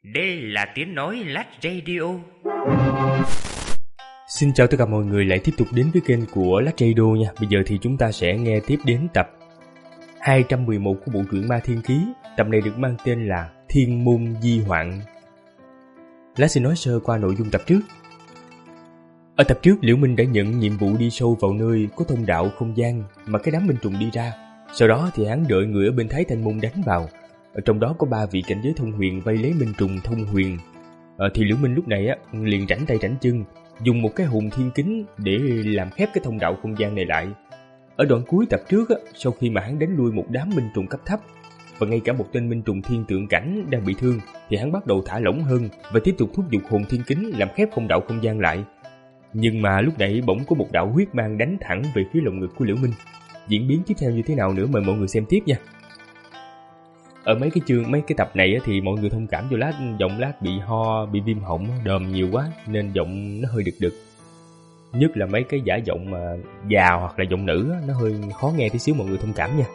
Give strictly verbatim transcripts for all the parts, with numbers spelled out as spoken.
Đây là tiếng nói Lát Radio. Xin chào tất cả mọi người lại tiếp tục đến với kênh của Lát Radio nha. Bây giờ thì chúng ta sẽ nghe tiếp đến tập hai trăm mười một của bộ truyện Ma Thiên Ký. Tập này được mang tên là Thiên Môn Di Hoạn. Lát xin nói sơ qua nội dung tập trước. Ở tập trước, Liễu Minh đã nhận nhiệm vụ đi sâu vào nơi có thông đạo không gian mà cái đám minh trùng đi ra. Sau đó thì hắn đợi người ở bên Thái Thanh Môn đánh vào. Ở trong đó có ba vị cảnh giới thông huyền vây lấy minh trùng thông huyền. Ờ, thì Liễu Minh lúc này á liền rảnh tay rảnh chân, dùng một cái hồn thiên kính để làm khép cái thông đạo không gian này lại. Ở đoạn cuối tập trước á, sau khi mà hắn đánh lui một đám minh trùng cấp thấp và ngay cả một tên minh trùng thiên tượng cảnh đang bị thương, thì hắn bắt đầu thả lỏng hơn và tiếp tục thúc giục hồn thiên kính làm khép thông đạo không gian lại. Nhưng mà lúc nãy bỗng có một đạo huyết mang đánh thẳng về phía lồng ngực của Liễu Minh. Diễn biến tiếp theo như thế nào nữa mời mọi người xem tiếp nha. Ở mấy cái chương, mấy cái tập này á, thì mọi người thông cảm cho Lát, giọng Lát bị ho, bị viêm họng, đờm nhiều quá nên giọng nó hơi đực đực. Nhất là mấy cái giả giọng mà già hoặc là giọng nữ á, nó hơi khó nghe tí xíu, mọi người thông cảm nha.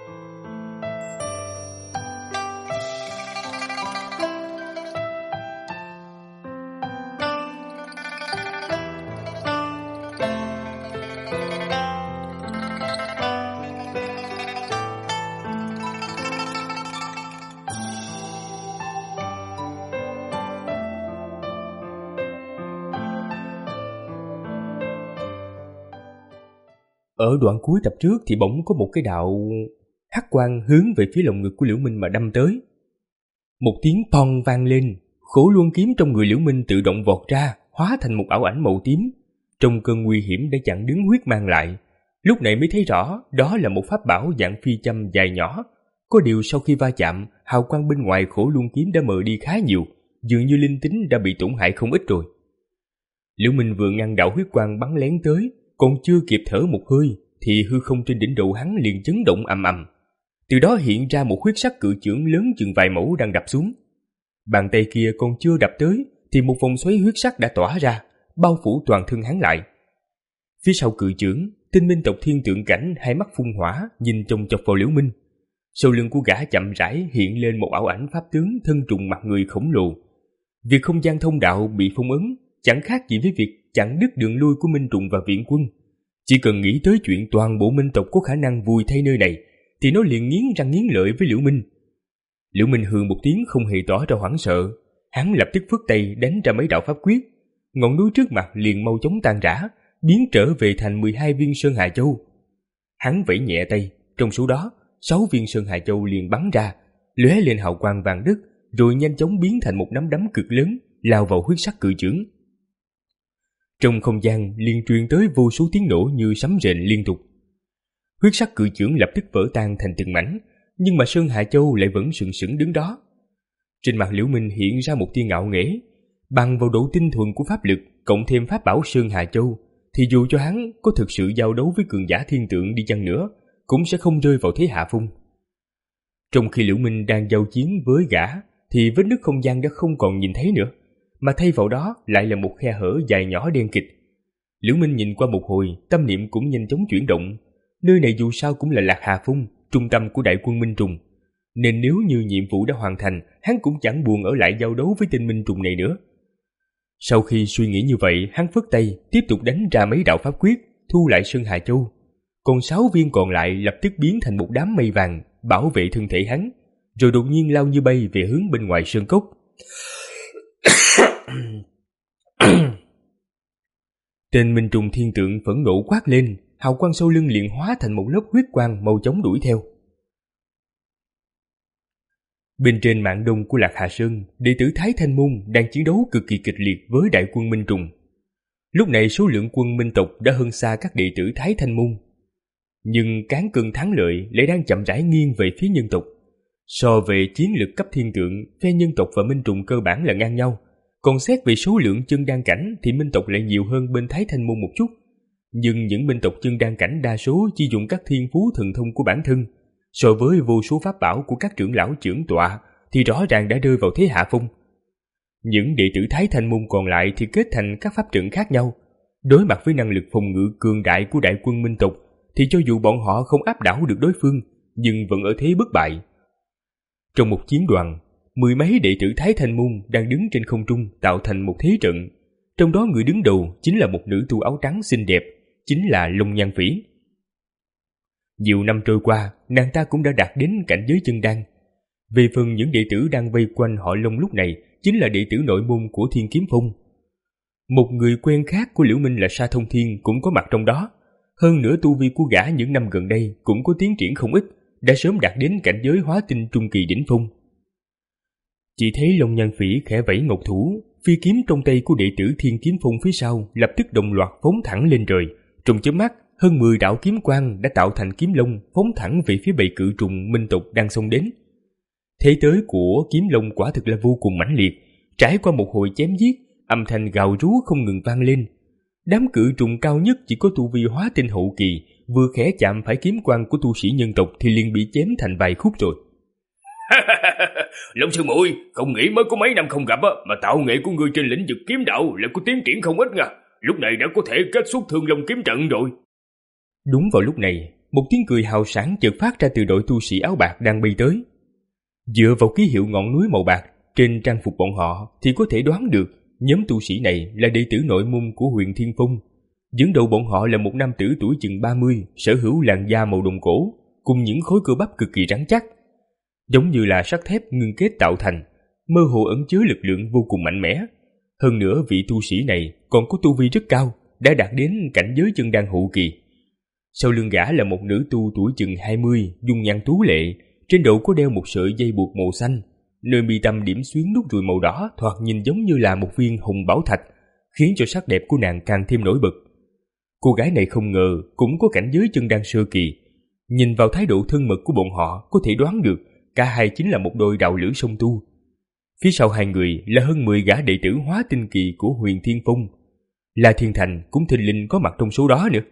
Ở đoạn cuối tập trước thì bỗng có một cái đạo hắc quang hướng về phía lồng ngực của Liễu Minh mà đâm tới. Một tiếng toang vang lên, khổ luân kiếm trong người Liễu Minh tự động vọt ra, hóa thành một ảo ảnh màu tím. Trong cơn nguy hiểm đã chặn đứng huyết mang lại. Lúc này mới thấy rõ đó là một pháp bảo dạng phi châm dài nhỏ. Có điều sau khi va chạm, hào quang bên ngoài khổ luân kiếm đã mờ đi khá nhiều, dường như linh tính đã bị tổn hại không ít rồi. Liễu Minh vừa ngăn đạo huyết quang bắn lén tới, còn chưa kịp thở một hơi thì hư không trên đỉnh đầu hắn liền chấn động ầm ầm. Từ đó hiện ra một huyết sắc cự chưởng lớn chừng vài mẫu đang đập xuống. Bàn tay kia còn chưa đập tới thì một vòng xoáy huyết sắc đã tỏa ra, bao phủ toàn thân hắn lại. Phía sau cự chưởng, Tinh Minh tộc thiên tượng cảnh hai mắt phun hỏa nhìn chòng chọc vào Liễu Minh. Sau lưng của gã chậm rãi hiện lên một ảo ảnh pháp tướng thân trùng mặt người khổng lồ. Việc không gian thông đạo bị phong ấn chẳng khác gì với việc chặn đứt đường lui của minh trùng và viện quân. Chỉ cần nghĩ tới chuyện toàn bộ minh tộc có khả năng vùi thay nơi này thì nó liền nghiến răng nghiến lợi với Liễu Minh. Liễu Minh hừ một tiếng không hề tỏ ra hoảng sợ. Hắn lập tức phất tay đánh ra mấy đạo pháp quyết. Ngọn núi trước mặt liền mau chóng tan rã, biến trở về thành mười hai viên Sơn Hà Châu. Hắn vẫy nhẹ tay, trong số đó sáu viên Sơn Hà Châu liền bắn ra, lóe lên hào quang vàng đất, rồi nhanh chóng biến thành một nắm đấm cực lớn lao vào huyết sắc cự chưởng. Trong không gian liền truyền tới vô số tiếng nổ như sấm rền liên tục. Huyết sắc cự chưởng lập tức vỡ tan thành từng mảnh, nhưng mà Sơn Hà Châu lại vẫn sừng sững đứng đó. Trên mặt Liễu Minh hiện ra một tia ngạo nghễ. Bằng vào độ tinh thuần của pháp lực cộng thêm pháp bảo Sơn Hà Châu, thì dù cho hắn có thực sự giao đấu với cường giả thiên tượng đi chăng nữa, cũng sẽ không rơi vào thế hạ phong. Trong khi Liễu Minh đang giao chiến với gã, thì vết nứt không gian đã không còn nhìn thấy nữa, mà thay vào đó lại là một khe hở dài nhỏ đen kịt. Liễu Minh nhìn qua một hồi, tâm niệm cũng nhanh chóng chuyển động. Nơi này dù sao cũng là Lạc Hà Phong, trung tâm của đại quân minh trùng, nên nếu như nhiệm vụ đã hoàn thành, hắn cũng chẳng buồn ở lại giao đấu với tên minh trùng này nữa. Sau khi suy nghĩ như vậy, hắn phất tay tiếp tục đánh ra mấy đạo pháp quyết, thu lại Sơn Hà Châu. Còn sáu viên còn lại lập tức biến thành một đám mây vàng bảo vệ thân thể hắn, rồi đột nhiên lao như bay về hướng bên ngoài sơn cốc. Tên minh trùng thiên tượng phẫn nộ quát lên, hào quang sau lưng liền hóa thành một lớp huyết quang mau chóng đuổi theo. Bên trên mạn đông của Lạc Hà Sơn, đệ tử Thái Thanh Môn đang chiến đấu cực kỳ kịch liệt với đại quân minh trùng. Lúc này số lượng quân minh tộc đã hơn xa các đệ tử Thái Thanh Môn, nhưng cán cân thắng lợi lại đang chậm rãi nghiêng về phía nhân tộc. So về chiến lực cấp thiên tượng, phe nhân tộc và minh trùng cơ bản là ngang nhau. Còn xét về số lượng chân đan cảnh thì minh tộc lại nhiều hơn bên Thái Thanh Môn một chút. Nhưng những minh tộc chân đan cảnh đa số chỉ dùng các thiên phú thần thông của bản thân. So với vô số pháp bảo của các trưởng lão trưởng tọa thì rõ ràng đã rơi vào thế hạ phong. Những đệ tử Thái Thanh Môn còn lại thì kết thành các pháp trận khác nhau. Đối mặt với năng lực phòng ngự cường đại của đại quân minh tộc thì cho dù bọn họ không áp đảo được đối phương, nhưng vẫn ở thế bất bại. Trong một chiến đoàn, mười mấy đệ tử Thái Thanh Môn đang đứng trên không trung tạo thành một thế trận. Trong đó người đứng đầu chính là một nữ tu áo trắng xinh đẹp, chính là Long Nhan Phỉ. Nhiều năm trôi qua, nàng ta cũng đã đạt đến cảnh giới chân đan. Về phần những đệ tử đang vây quanh họ Long lúc này chính là đệ tử nội môn của Thiên Kiếm Phong. Một người quen khác của Liễu Minh là Sa Thông Thiên cũng có mặt trong đó. Hơn nữa tu vi của gã những năm gần đây cũng có tiến triển không ít, đã sớm đạt đến cảnh giới hóa tinh trung kỳ đỉnh phong. Chỉ thấy Long Nhan Phỉ khẽ vẫy ngọc thủ, phi kiếm trong tay của đệ tử Thiên Kiếm Phong phía sau lập tức đồng loạt phóng thẳng lên trời. Trong chớp mắt, hơn mười đạo kiếm quang đã tạo thành kiếm long phóng thẳng về phía bầy cự trùng minh tộc đang xông đến. Thế tới của kiếm long quả thực là vô cùng mãnh liệt, trải qua một hồi chém giết, âm thanh gào rú không ngừng vang lên. Đám cự trùng cao nhất chỉ có tu vi hóa tinh hậu kỳ, vừa khẽ chạm phải kiếm quang của tu sĩ nhân tộc thì liền bị chém thành vài khúc rồi. Long sư muội, không nghĩ mới có mấy năm không gặp á, mà tạo nghệ của ngươi trên lĩnh vực kiếm đạo lại có tiến triển không ít nha. Lúc này đã có thể kết xuất Thương Long kiếm trận rồi. Đúng vào lúc này, một tiếng cười hào sảng chợt phát ra từ đội tu sĩ áo bạc đang bay tới. Dựa vào ký hiệu ngọn núi màu bạc trên trang phục bọn họ thì có thể đoán được nhóm tu sĩ này là đệ tử nội môn của Huyền Thiên Phong. Dẫn đầu bọn họ là một nam tử tuổi chừng ba mươi, sở hữu làn da màu đồng cổ, cùng những khối cơ bắp cực kỳ rắn chắc, giống như là sắt thép ngưng kết tạo thành, mơ hồ ẩn chứa lực lượng vô cùng mạnh mẽ. Hơn nữa vị tu sĩ này còn có tu vi rất cao, đã đạt đến cảnh giới chân đan hậu kỳ. Sau lưng gã là một nữ tu tuổi chừng hai mươi, dung nhan tú lệ, trên đầu có đeo một sợi dây buộc màu xanh, nơi mi tâm điểm xuyến nút ruồi màu đỏ thoạt nhìn giống như là một viên hồng bảo thạch, khiến cho sắc đẹp của nàng càng thêm nổi bật. Cô gái này không ngờ cũng có cảnh giới chân đan sơ kỳ. Nhìn vào thái độ thân mật của bọn họ có thể đoán được cả hai chính là một đôi đạo lữ song tu. Phía sau hai người là hơn mười gã đệ tử hóa tinh kỳ của Huyền Thiên Phong. La Thiên Thành cũng thình lình có mặt trong số đó nữa.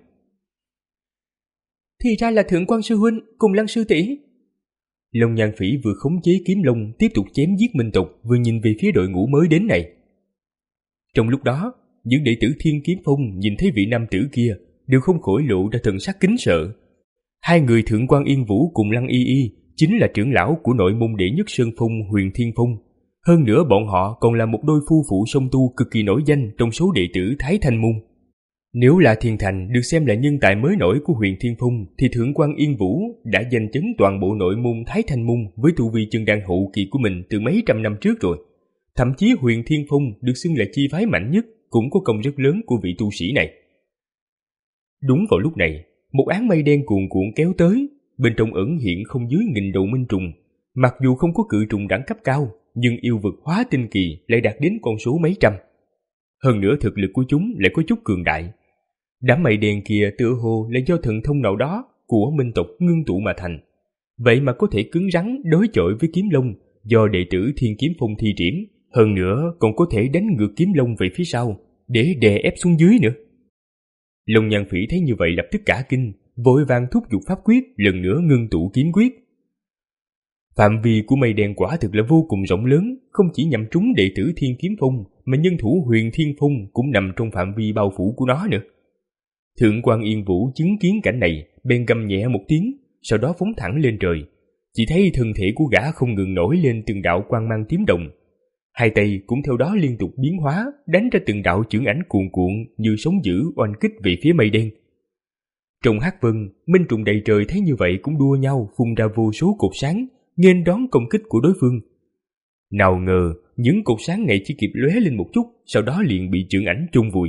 Thì ra là Thượng Quan sư huynh cùng Lăng sư tỷ. Long Nhan Phỉ vừa khống chế kiếm long tiếp tục chém giết minh tộc, vừa nhìn về phía đội ngũ mới đến này. Trong lúc đó, những đệ tử Thiên Kiếm Phong nhìn thấy vị nam tử kia đều không khỏi lộ ra thần sắc kính sợ. Hai người Thượng Quan Yên Vũ cùng Lăng Y Y chính là trưởng lão của nội môn đệ nhất Sơn Phong Huyền Thiên Phong. Hơn nữa bọn họ còn là một đôi phu phụ song tu cực kỳ nổi danh trong số đệ tử Thái Thanh Môn. Nếu là Thiên Thành được xem là nhân tài mới nổi của Huyền Thiên Phong thì Thượng Quan Yên Vũ đã giành chấn toàn bộ nội môn Thái Thanh Môn với tu vi chân đan hậu kỳ của mình từ mấy trăm năm trước rồi. Thậm chí Huyền Thiên Phong được xưng là chi phái mạnh nhất cũng có công rất lớn của vị tu sĩ này. Đúng vào lúc này, một áng mây đen cuồn cuộn kéo tới, bên trong ẩn hiện không dưới nghìn đầu minh trùng. Mặc dù không có cự trùng đẳng cấp cao, nhưng yêu vực hóa tinh kỳ lại đạt đến con số mấy trăm. Hơn nữa thực lực của chúng lại có chút cường đại. Đám mây đen kia tựa hồ là do thần thông nào đó của minh tộc ngưng tụ mà thành. Vậy mà có thể cứng rắn đối chọi với kiếm long do đệ tử Thiên Kiếm Phong thi triển. Hơn nữa còn có thể đánh ngược kiếm long về phía sau để đè ép xuống dưới nữa. Long Nhan Phỉ thấy như vậy lập tức cả kinh, vội vàng thúc giục pháp quyết, lần nữa ngưng tụ kiếm quyết. Phạm vi của mây đen quả thực là vô cùng rộng lớn, không chỉ nhằm trúng đệ tử Thiên Kiếm Phong mà nhân thủ Huyền Thiên Phong cũng nằm trong phạm vi bao phủ của nó nữa. Thượng Quan Yên Vũ chứng kiến cảnh này, bèn gầm nhẹ một tiếng, sau đó phóng thẳng lên trời. Chỉ thấy thân thể của gã không ngừng nổi lên từng đạo quang mang tím đồng. Hai tay cũng theo đó liên tục biến hóa, đánh ra từng đạo chưởng ảnh cuồn cuộn như sóng dữ oanh kích về phía mây đen. Trong hắc vân, minh trùng đầy trời thấy như vậy cũng đua nhau phun ra vô số cột sáng, nghênh đón công kích của đối phương. Nào ngờ, những cột sáng này chỉ kịp lóe lên một chút, sau đó liền bị chưởng ảnh chôn vùi.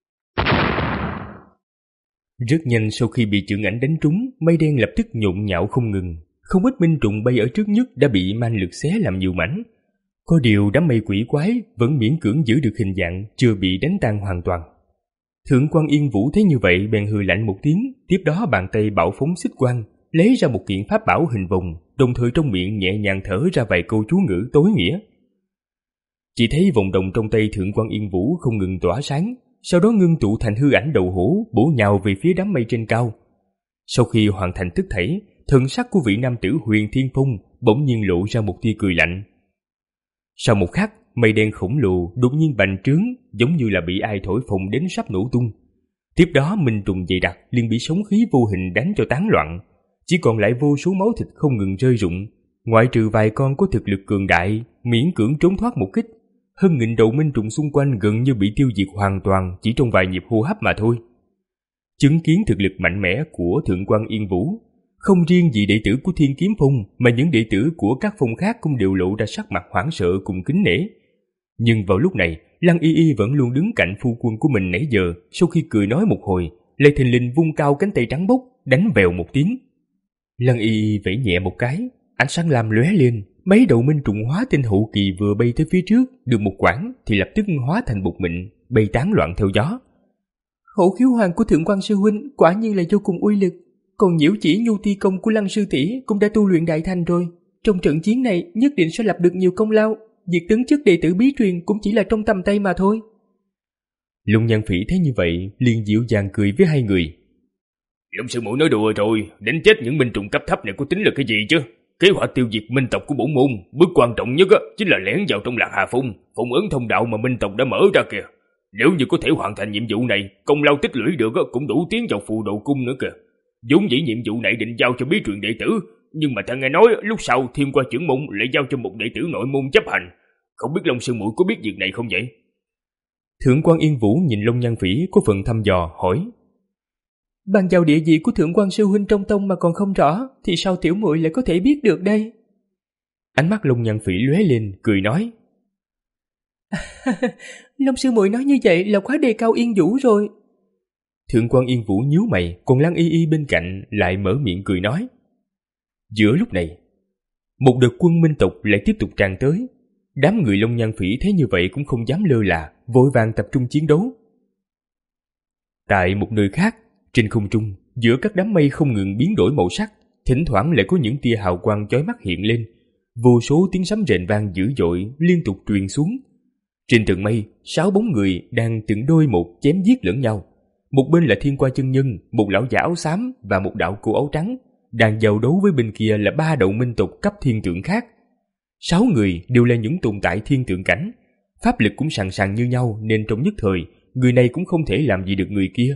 Rất nhanh sau khi bị chưởng ảnh đánh trúng, mây đen lập tức nhộn nhạo không ngừng. Không ít minh trùng bay ở trước nhất đã bị man lực xé làm nhiều mảnh. Có điều đám mây quỷ quái vẫn miễn cưỡng giữ được hình dạng, chưa bị đánh tan hoàn toàn. Thượng Quan Yên Vũ thấy như vậy bèn hừ lạnh một tiếng, tiếp đó bàn tay bạo phóng xích quang, lấy ra một kiện pháp bảo hình vòng, đồng thời trong miệng nhẹ nhàng thở ra vài câu chú ngữ tối nghĩa. Chỉ thấy vòng đồng trong tay Thượng Quan Yên Vũ không ngừng tỏa sáng, sau đó ngưng tụ thành hư ảnh đầu hổ bổ nhào về phía đám mây trên cao. Sau khi hoàn thành tất thảy, thần sắc của vị nam tử Huyền Thiên Phong bỗng nhiên lộ ra một tia cười lạnh. Sau một khắc, mây đen khổng lồ đột nhiên bành trướng, giống như là bị ai thổi phồng đến sắp nổ tung. Tiếp đó minh trùng dày đặc liền bị sóng khí vô hình đánh cho tán loạn, chỉ còn lại vô số máu thịt không ngừng rơi rụng. Ngoại trừ vài con có thực lực cường đại, miễn cưỡng trốn thoát một kích. Hơn nghìn đầu minh trùng xung quanh gần như bị tiêu diệt hoàn toàn chỉ trong vài nhịp hô hấp mà thôi. Chứng kiến thực lực mạnh mẽ của Thượng quan Yên Vũ, không riêng gì đệ tử của Thiên Kiếm Phong mà những đệ tử của các phong khác cũng đều lộ ra sắc mặt hoảng sợ cùng kính nể. Nhưng vào lúc này, Lăng Y Y vẫn luôn đứng cạnh phu quân của mình nãy giờ, sau khi cười nói một hồi, lại thình lình vung cao cánh tay trắng bóc, đánh vèo một tiếng. Lăng Y Y vẫy nhẹ một cái, ánh sáng lam lóe lên, mấy đầu minh trùng hóa tinh hậu kỳ vừa bay tới phía trước, được một quãng thì lập tức hóa thành bột mịn, bay tán loạn theo gió. Hổ khiếu hoàng của Thượng quan sư huynh quả nhiên là vô cùng uy lực, còn nhiễu chỉ nhu ti công của Lăng sư tỷ cũng đã tu luyện đại thành rồi, trong trận chiến này nhất định sẽ lập được nhiều công lao, việc tấn chức đệ tử bí truyền cũng chỉ là trong tầm tay mà thôi. Lung Nhan Phỉ thấy như vậy, liền dịu dàng cười với hai người. Long sư muội nói đùa rồi, đánh chết những minh trùng cấp thấp này có tính là cái gì chứ? Kế hoạch tiêu diệt minh tộc của bổn môn, bước quan trọng nhất á, chính là lẻn vào trong Lạc Hà Phong, phong ấn thông đạo mà minh tộc đã mở ra kìa. Nếu như có thể hoàn thành nhiệm vụ này, công lao tích lũy được á, cũng đủ tiến vào phù độ cung nữa kìa. Vốn dĩ nhiệm vụ này định giao cho bí truyền đệ tử, nhưng mà ta nghe nói lúc sau Thiên Qua trưởng môn lại giao cho một đệ tử nội môn chấp hành. Không biết Long sư muội có biết việc này không vậy? Thượng quan Yên Vũ nhìn Long Nhan Phỉ có phần thăm dò hỏi. Ban giao địa vị của Thượng quan sư huynh trong tông mà còn không rõ, thì sao tiểu muội lại có thể biết được đây? Ánh mắt Long Nhan Phỉ lóe lên, cười nói. Long sư muội nói như vậy là quá đề cao Yên Vũ rồi. Thượng quan Yên Vũ nhíu mày, còn Lăng Y Y bên cạnh lại mở miệng cười nói. Giữa lúc này, một đợt quân minh tộc lại tiếp tục tràn tới. Đám người Long Nhan Phỉ thấy như vậy cũng không dám lơ là, vội vàng tập trung chiến đấu. Tại một nơi khác, trên không trung, giữa các đám mây không ngừng biến đổi màu sắc, thỉnh thoảng lại có những tia hào quang chói mắt hiện lên. Vô số tiếng sấm rền vang dữ dội liên tục truyền xuống. Trên tầng mây, sáu bóng người đang từng đôi một chém giết lẫn nhau. Một bên là Thiên Qua chân nhân, một lão giả áo xám và một đạo cô áo trắng, đang giao đấu với bên kia là ba đầu minh tộc cấp thiên tượng khác. Sáu người đều là những tồn tại thiên tượng cảnh, pháp lực cũng sàn sàn như nhau, nên trong nhất thời, người này cũng không thể làm gì được người kia.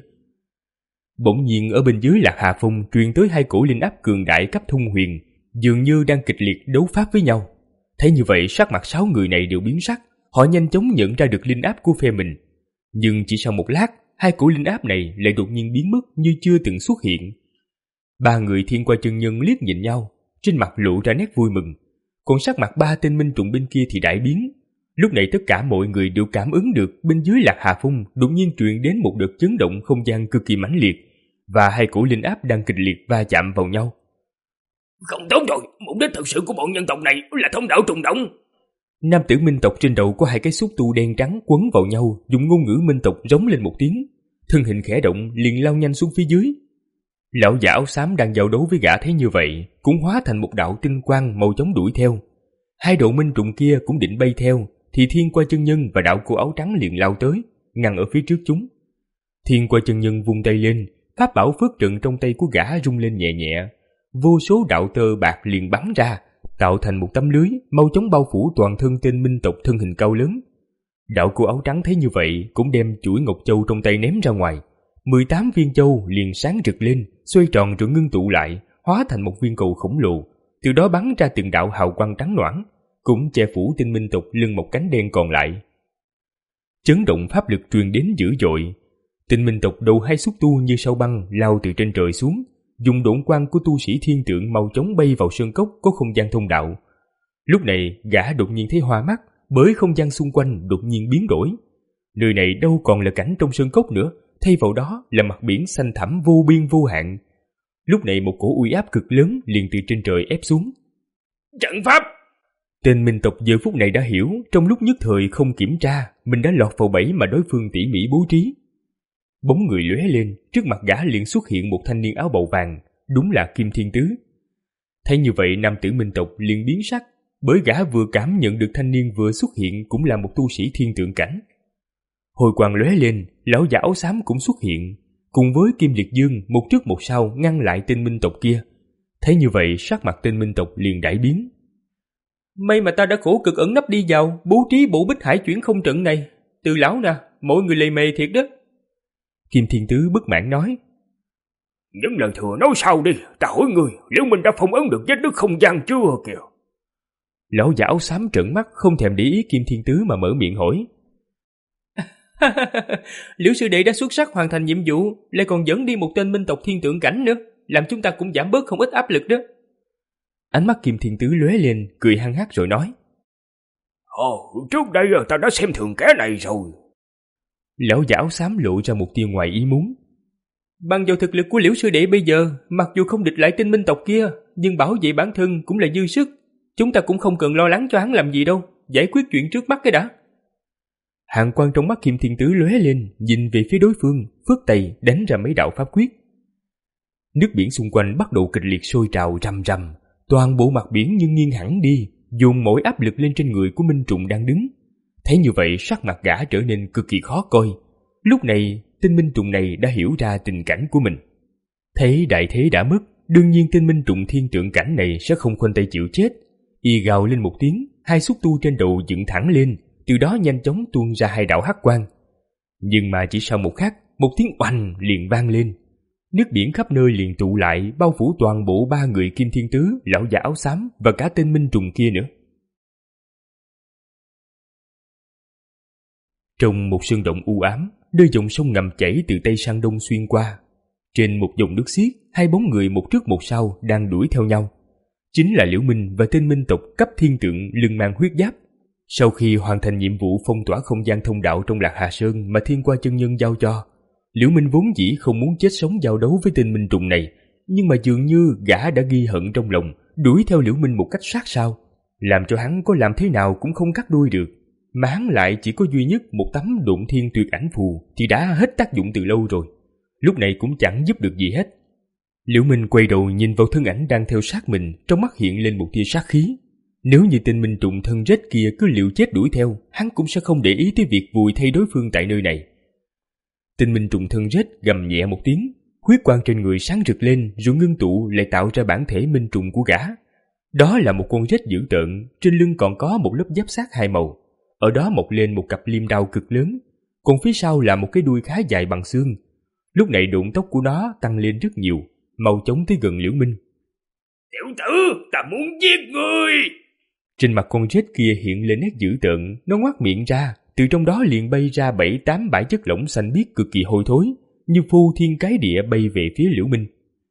Bỗng nhiên ở bên dưới Lạc Hà Phong truyền tới hai cổ linh áp cường đại cấp thông huyền, dường như đang kịch liệt đấu pháp với nhau. Thấy như vậy, sắc mặt sáu người này đều biến sắc, họ nhanh chóng nhận ra được linh áp của phe mình. Nhưng chỉ sau một lát, hai cổ linh áp này lại đột nhiên biến mất như chưa từng xuất hiện. Ba người Thiên Qua chân nhân liếc nhìn nhau, trên mặt lộ ra nét vui mừng, còn sắc mặt ba tên minh trùng bên kia thì đại biến. Lúc này tất cả mọi người đều cảm ứng được bên dưới Lạc Hà Phong đột nhiên truyền đến một đợt chấn động không gian cực kỳ mãnh liệt, và hai cổ linh áp đang kịch liệt va chạm vào nhau. Không tốt rồi, mục đích thực sự của bọn nhân tộc này là thông đạo trùng động. Nam tử minh tộc trên đầu có hai cái xúc tu đen trắng quấn vào nhau, dùng ngôn ngữ minh tộc rống lên một tiếng, thân hình khẽ động liền lao nhanh xuống phía dưới. Lão giả áo xám đang giao đấu với gã thấy như vậy, cũng hóa thành một đạo tinh quang mau chóng đuổi theo. Hai độ minh trùng kia cũng định bay theo, thì Thiên Qua chân nhân và đạo cô áo trắng liền lao tới, ngăn ở phía trước chúng. Thiên Qua chân nhân vung tay lên, pháp bảo phước trận trong tay của gã rung lên nhẹ nhẹ, vô số đạo tơ bạc liền bắn ra, tạo thành một tấm lưới mau chóng bao phủ toàn thân tên minh tộc thân hình cao lớn. Đạo cô áo trắng thấy như vậy cũng đem chuỗi ngọc châu trong tay ném ra ngoài. mười tám viên châu liền sáng rực lên, xoay tròn rồi ngưng tụ lại, hóa thành một viên cầu khổng lồ, từ đó bắn ra từng đạo hào quang trắng noãn, cũng che phủ tinh minh tộc lưng một cánh đen còn lại. Chấn động pháp lực truyền đến dữ dội, tinh minh tộc đầu hai xúc tu như sao băng lao từ trên trời xuống, dùng độn quang của tu sĩ thiên tượng mau chóng bay vào sơn cốc có không gian thông đạo. Lúc này gã đột nhiên thấy hoa mắt, bởi không gian xung quanh đột nhiên biến đổi. Nơi này đâu còn là cảnh trong sơn cốc nữa, thay vào đó là mặt biển xanh thẳm vô biên vô hạn. Lúc này một cỗ uy áp cực lớn liền từ trên trời ép xuống. Trận pháp! Tên minh tộc giờ phút này đã hiểu, trong lúc nhất thời không kiểm tra, mình đã lọt vào bẫy mà đối phương tỉ mỉ bố trí. Bóng người lóe lên, trước mặt gã liền xuất hiện một thanh niên áo bào vàng, đúng là Kim Thiên Tứ. Thấy như vậy, nam tử minh tộc liền biến sắc, bởi gã vừa cảm nhận được thanh niên vừa xuất hiện cũng là một tu sĩ thiên tượng cảnh. Hồi quang lóe lên, lão giả áo xám cũng xuất hiện, cùng với Kim Liệt Dương một trước một sau ngăn lại tên minh tộc kia. Thấy như vậy, sắc mặt tên minh tộc liền đại biến. May mà ta đã khổ cực ẩn nấp đi vào, bố trí bộ bích hải chuyển không trận này. Từ lão nè, mỗi người lề mề thiệt đó. Kim Thiên Tứ bất mãn nói. Những lần thừa nói sao đi, ta hỏi người, liệu mình đã phong ấn được vết nứt không gian chưa kìa? Lão giả áo xám trợn mắt không thèm để ý Kim Thiên Tứ mà mở miệng hỏi. Liễu sư đệ đã xuất sắc hoàn thành nhiệm vụ, lại còn dẫn đi một tên minh tộc thiên tượng cảnh nữa, làm chúng ta cũng giảm bớt không ít áp lực đó. Ánh mắt Kim Thiên Tứ lóe lên, cười hăng hắc rồi nói. Ồ, trước đây ta đã xem thường kẻ này rồi. Lão giả áo xám lộ ra một tia ngoài ý muốn. Bằng vào thực lực của Liễu sư đệ bây giờ, mặc dù không địch lại tên minh tộc kia, nhưng bảo vệ bản thân cũng là dư sức. Chúng ta cũng không cần lo lắng cho hắn làm gì đâu, giải quyết chuyện trước mắt cái đã. Hàn quang trong mắt Kim Thiên Tứ lóe lên, nhìn về phía đối phương, phất tay đánh ra mấy đạo pháp quyết. Nước biển xung quanh bắt đầu kịch liệt sôi trào rầm rầm, toàn bộ mặt biển như nghiêng hẳn đi, dồn mỗi áp lực lên trên người của Minh Trùng đang đứng. Thấy như vậy, sắc mặt gã trở nên cực kỳ khó coi. Lúc này, tên Minh Trùng này đã hiểu ra tình cảnh của mình. Thấy đại thế đã mất, đương nhiên tên Minh Trùng thiên trượng cảnh này sẽ không khoanh tay chịu chết. Y gào lên một tiếng, hai xúc tu trên đầu dựng thẳng lên, từ đó nhanh chóng tuôn ra hai đạo hắc quang. Nhưng mà chỉ sau một khắc, một tiếng oanh liền vang lên. Nước biển khắp nơi liền tụ lại, bao phủ toàn bộ ba người Kim Thiên Tứ, lão giả áo xám và cả tên Minh Trùng kia nữa. Trong một sơn động u ám, nơi dòng sông ngầm chảy từ tây sang đông xuyên qua, trên một dòng nước xiết, hai bóng người một trước một sau đang đuổi theo nhau. Chính là Liễu Minh và tên minh tộc cấp thiên tượng lưng mang huyết giáp. Sau khi hoàn thành nhiệm vụ phong tỏa không gian thông đạo trong Lạc Hà Sơn mà Thiên Qua chân nhân giao cho, Liễu Minh vốn dĩ không muốn chết sống giao đấu với tên Minh Trùng này, nhưng mà dường như gã đã ghi hận trong lòng, đuổi theo Liễu Minh một cách sát sao, làm cho hắn có làm thế nào cũng không cắt đuôi được. Mà hắn lại chỉ có duy nhất một tấm Độn Thiên Tuyệt Ảnh Phù thì đã hết tác dụng từ lâu rồi, lúc này cũng chẳng giúp được gì hết. Liễu Minh quay đầu nhìn vào thân ảnh đang theo sát mình, trong mắt hiện lên một tia sát khí. Nếu như tên Minh Trùng thân rết kia cứ liều chết đuổi theo, hắn cũng sẽ không để ý tới việc vùi thay đối phương tại nơi này. Tên Minh Trùng thân rết gầm nhẹ một tiếng, huyết quang trên người sáng rực lên rồi ngưng tụ lại tạo ra bản thể Minh Trùng của gã. Đó là một con rết dữ tợn, trên lưng còn có một lớp giáp sát hai màu, ở đó mọc lên một cặp liêm đao cực lớn, còn phía sau là một cái đuôi khá dài bằng xương. Lúc này độn tóc của nó tăng lên rất nhiều, mau chóng tới gần Liễu Minh. Tiểu tử, ta muốn giết ngươi! Trên mặt con rết kia hiện lên nét dữ tợn, nó ngoác miệng ra, từ trong đó liền bay ra bảy tám bãi chất lỏng xanh biếc cực kỳ hôi thối, như phô thiên cái địa bay về phía Liễu Minh.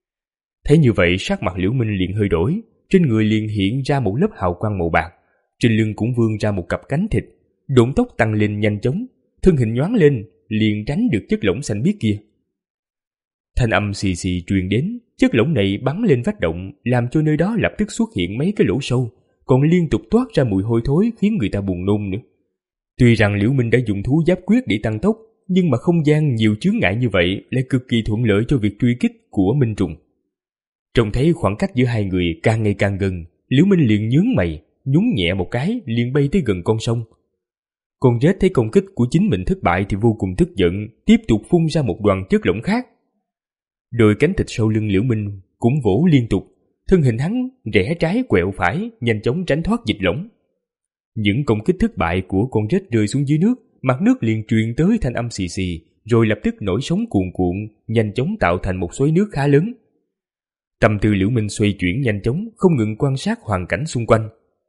Thấy như vậy, sắc mặt Liễu Minh liền hơi đổi, trên người liền hiện ra một lớp hào quang màu bạc, trên lưng cũng vươn ra một cặp cánh thịt, độn tóc tăng lên nhanh chóng, thân hình nhoáng lên, liền tránh được chất lỏng xanh biếc kia. Thanh âm xì xì truyền đến, chất lỏng này bắn lên vách động, làm cho nơi đó lập tức xuất hiện mấy cái lỗ sâu, còn liên tục toát ra mùi hôi thối khiến người ta buồn nôn nữa. Tuy rằng Liễu Minh đã dùng thú giáp quyết để tăng tốc, nhưng mà không gian nhiều chướng ngại như vậy lại cực kỳ thuận lợi cho việc truy kích của Minh Trùng. Trông thấy khoảng cách giữa hai người càng ngày càng gần, Liễu Minh liền nhướng mày, nhún nhẹ một cái liền bay tới gần con sông. Con rết thấy công kích của chính mình thất bại thì vô cùng tức giận, tiếp tục phun ra một đoàn chất lỏng khác. Đôi cánh thịt sau lưng Liễu Minh cũng vỗ liên tục, thân hình hắn rẽ trái quẹo phải, nhanh chóng tránh thoát dịch lỏng. Những công kích thất bại của con rết rơi xuống dưới nước, mặt nước liền truyền tới thanh âm xì xì, rồi lập tức nổi sóng cuồn cuộn, nhanh chóng tạo thành một xoáy nước khá lớn. Tâm tư Liễu Minh xoay chuyển nhanh chóng, không ngừng quan sát hoàn cảnh xung quanh.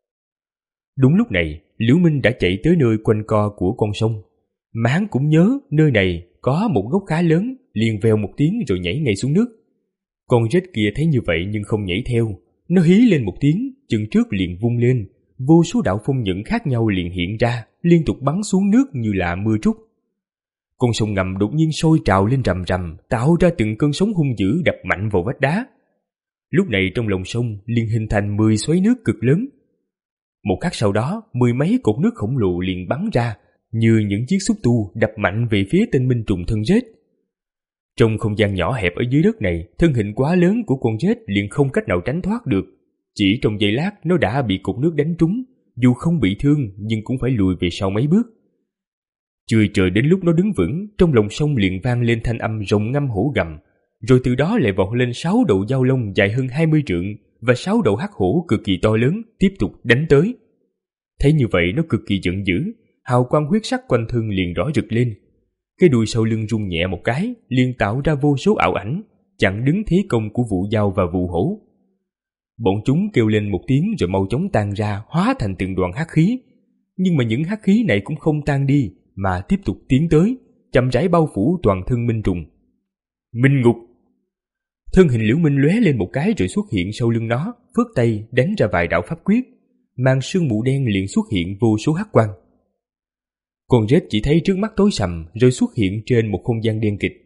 Đúng lúc này, Liễu Minh đã chạy tới nơi quanh co của con sông, mà hắn cũng nhớ nơi này có một gốc khá lớn, liền vèo một tiếng rồi nhảy ngay xuống nước. Con rết kia thấy như vậy nhưng không nhảy theo, nó hí lên một tiếng, chân trước liền vung lên, vô số đạo phong nhận khác nhau liền hiện ra, liên tục bắn xuống nước như là mưa trút. Con sông ngầm đột nhiên sôi trào lên rầm rầm, tạo ra từng cơn sóng hung dữ đập mạnh vào vách đá. Lúc này trong lòng sông liền hình thành mười xoáy nước cực lớn. Một khắc sau đó, mười mấy cột nước khổng lồ liền bắn ra, như những chiếc xúc tu đập mạnh về phía tên Minh Trùng thân rết. Trong không gian nhỏ hẹp ở dưới đất này, thân hình quá lớn của con rết liền không cách nào tránh thoát được. Chỉ trong giây lát nó đã bị cột nước đánh trúng, dù không bị thương nhưng cũng phải lùi về sau mấy bước. Chưa chờ đến lúc nó đứng vững, trong lòng sông liền vang lên thanh âm rồng ngâm hổ gầm, rồi từ đó lại vọt lên sáu đầu dao lông dài hơn hai mươi trượng và sáu đầu hắc hổ cực kỳ to lớn tiếp tục đánh tới. Thấy như vậy nó cực kỳ giận dữ, hào quang huyết sắc quanh thân liền rõ rực lên. Cái đuôi sau lưng rung nhẹ một cái, liền tạo ra vô số ảo ảnh, chặn đứng thế công của vụ dao và vụ hổ. Bọn chúng kêu lên một tiếng rồi mau chóng tan ra, hóa thành từng đoàn hắc khí. Nhưng mà những hắc khí này cũng không tan đi, mà tiếp tục tiến tới, chậm rãi bao phủ toàn thân Minh Trùng. Minh Ngục! Thân hình Liễu Minh lóe lên một cái rồi xuất hiện sau lưng nó, phất tay đánh ra vài đạo pháp quyết, màn sương mù đen liền xuất hiện vô số hắc quang. Con rết chỉ thấy trước mắt tối sầm rồi xuất hiện trên một không gian đen kịt.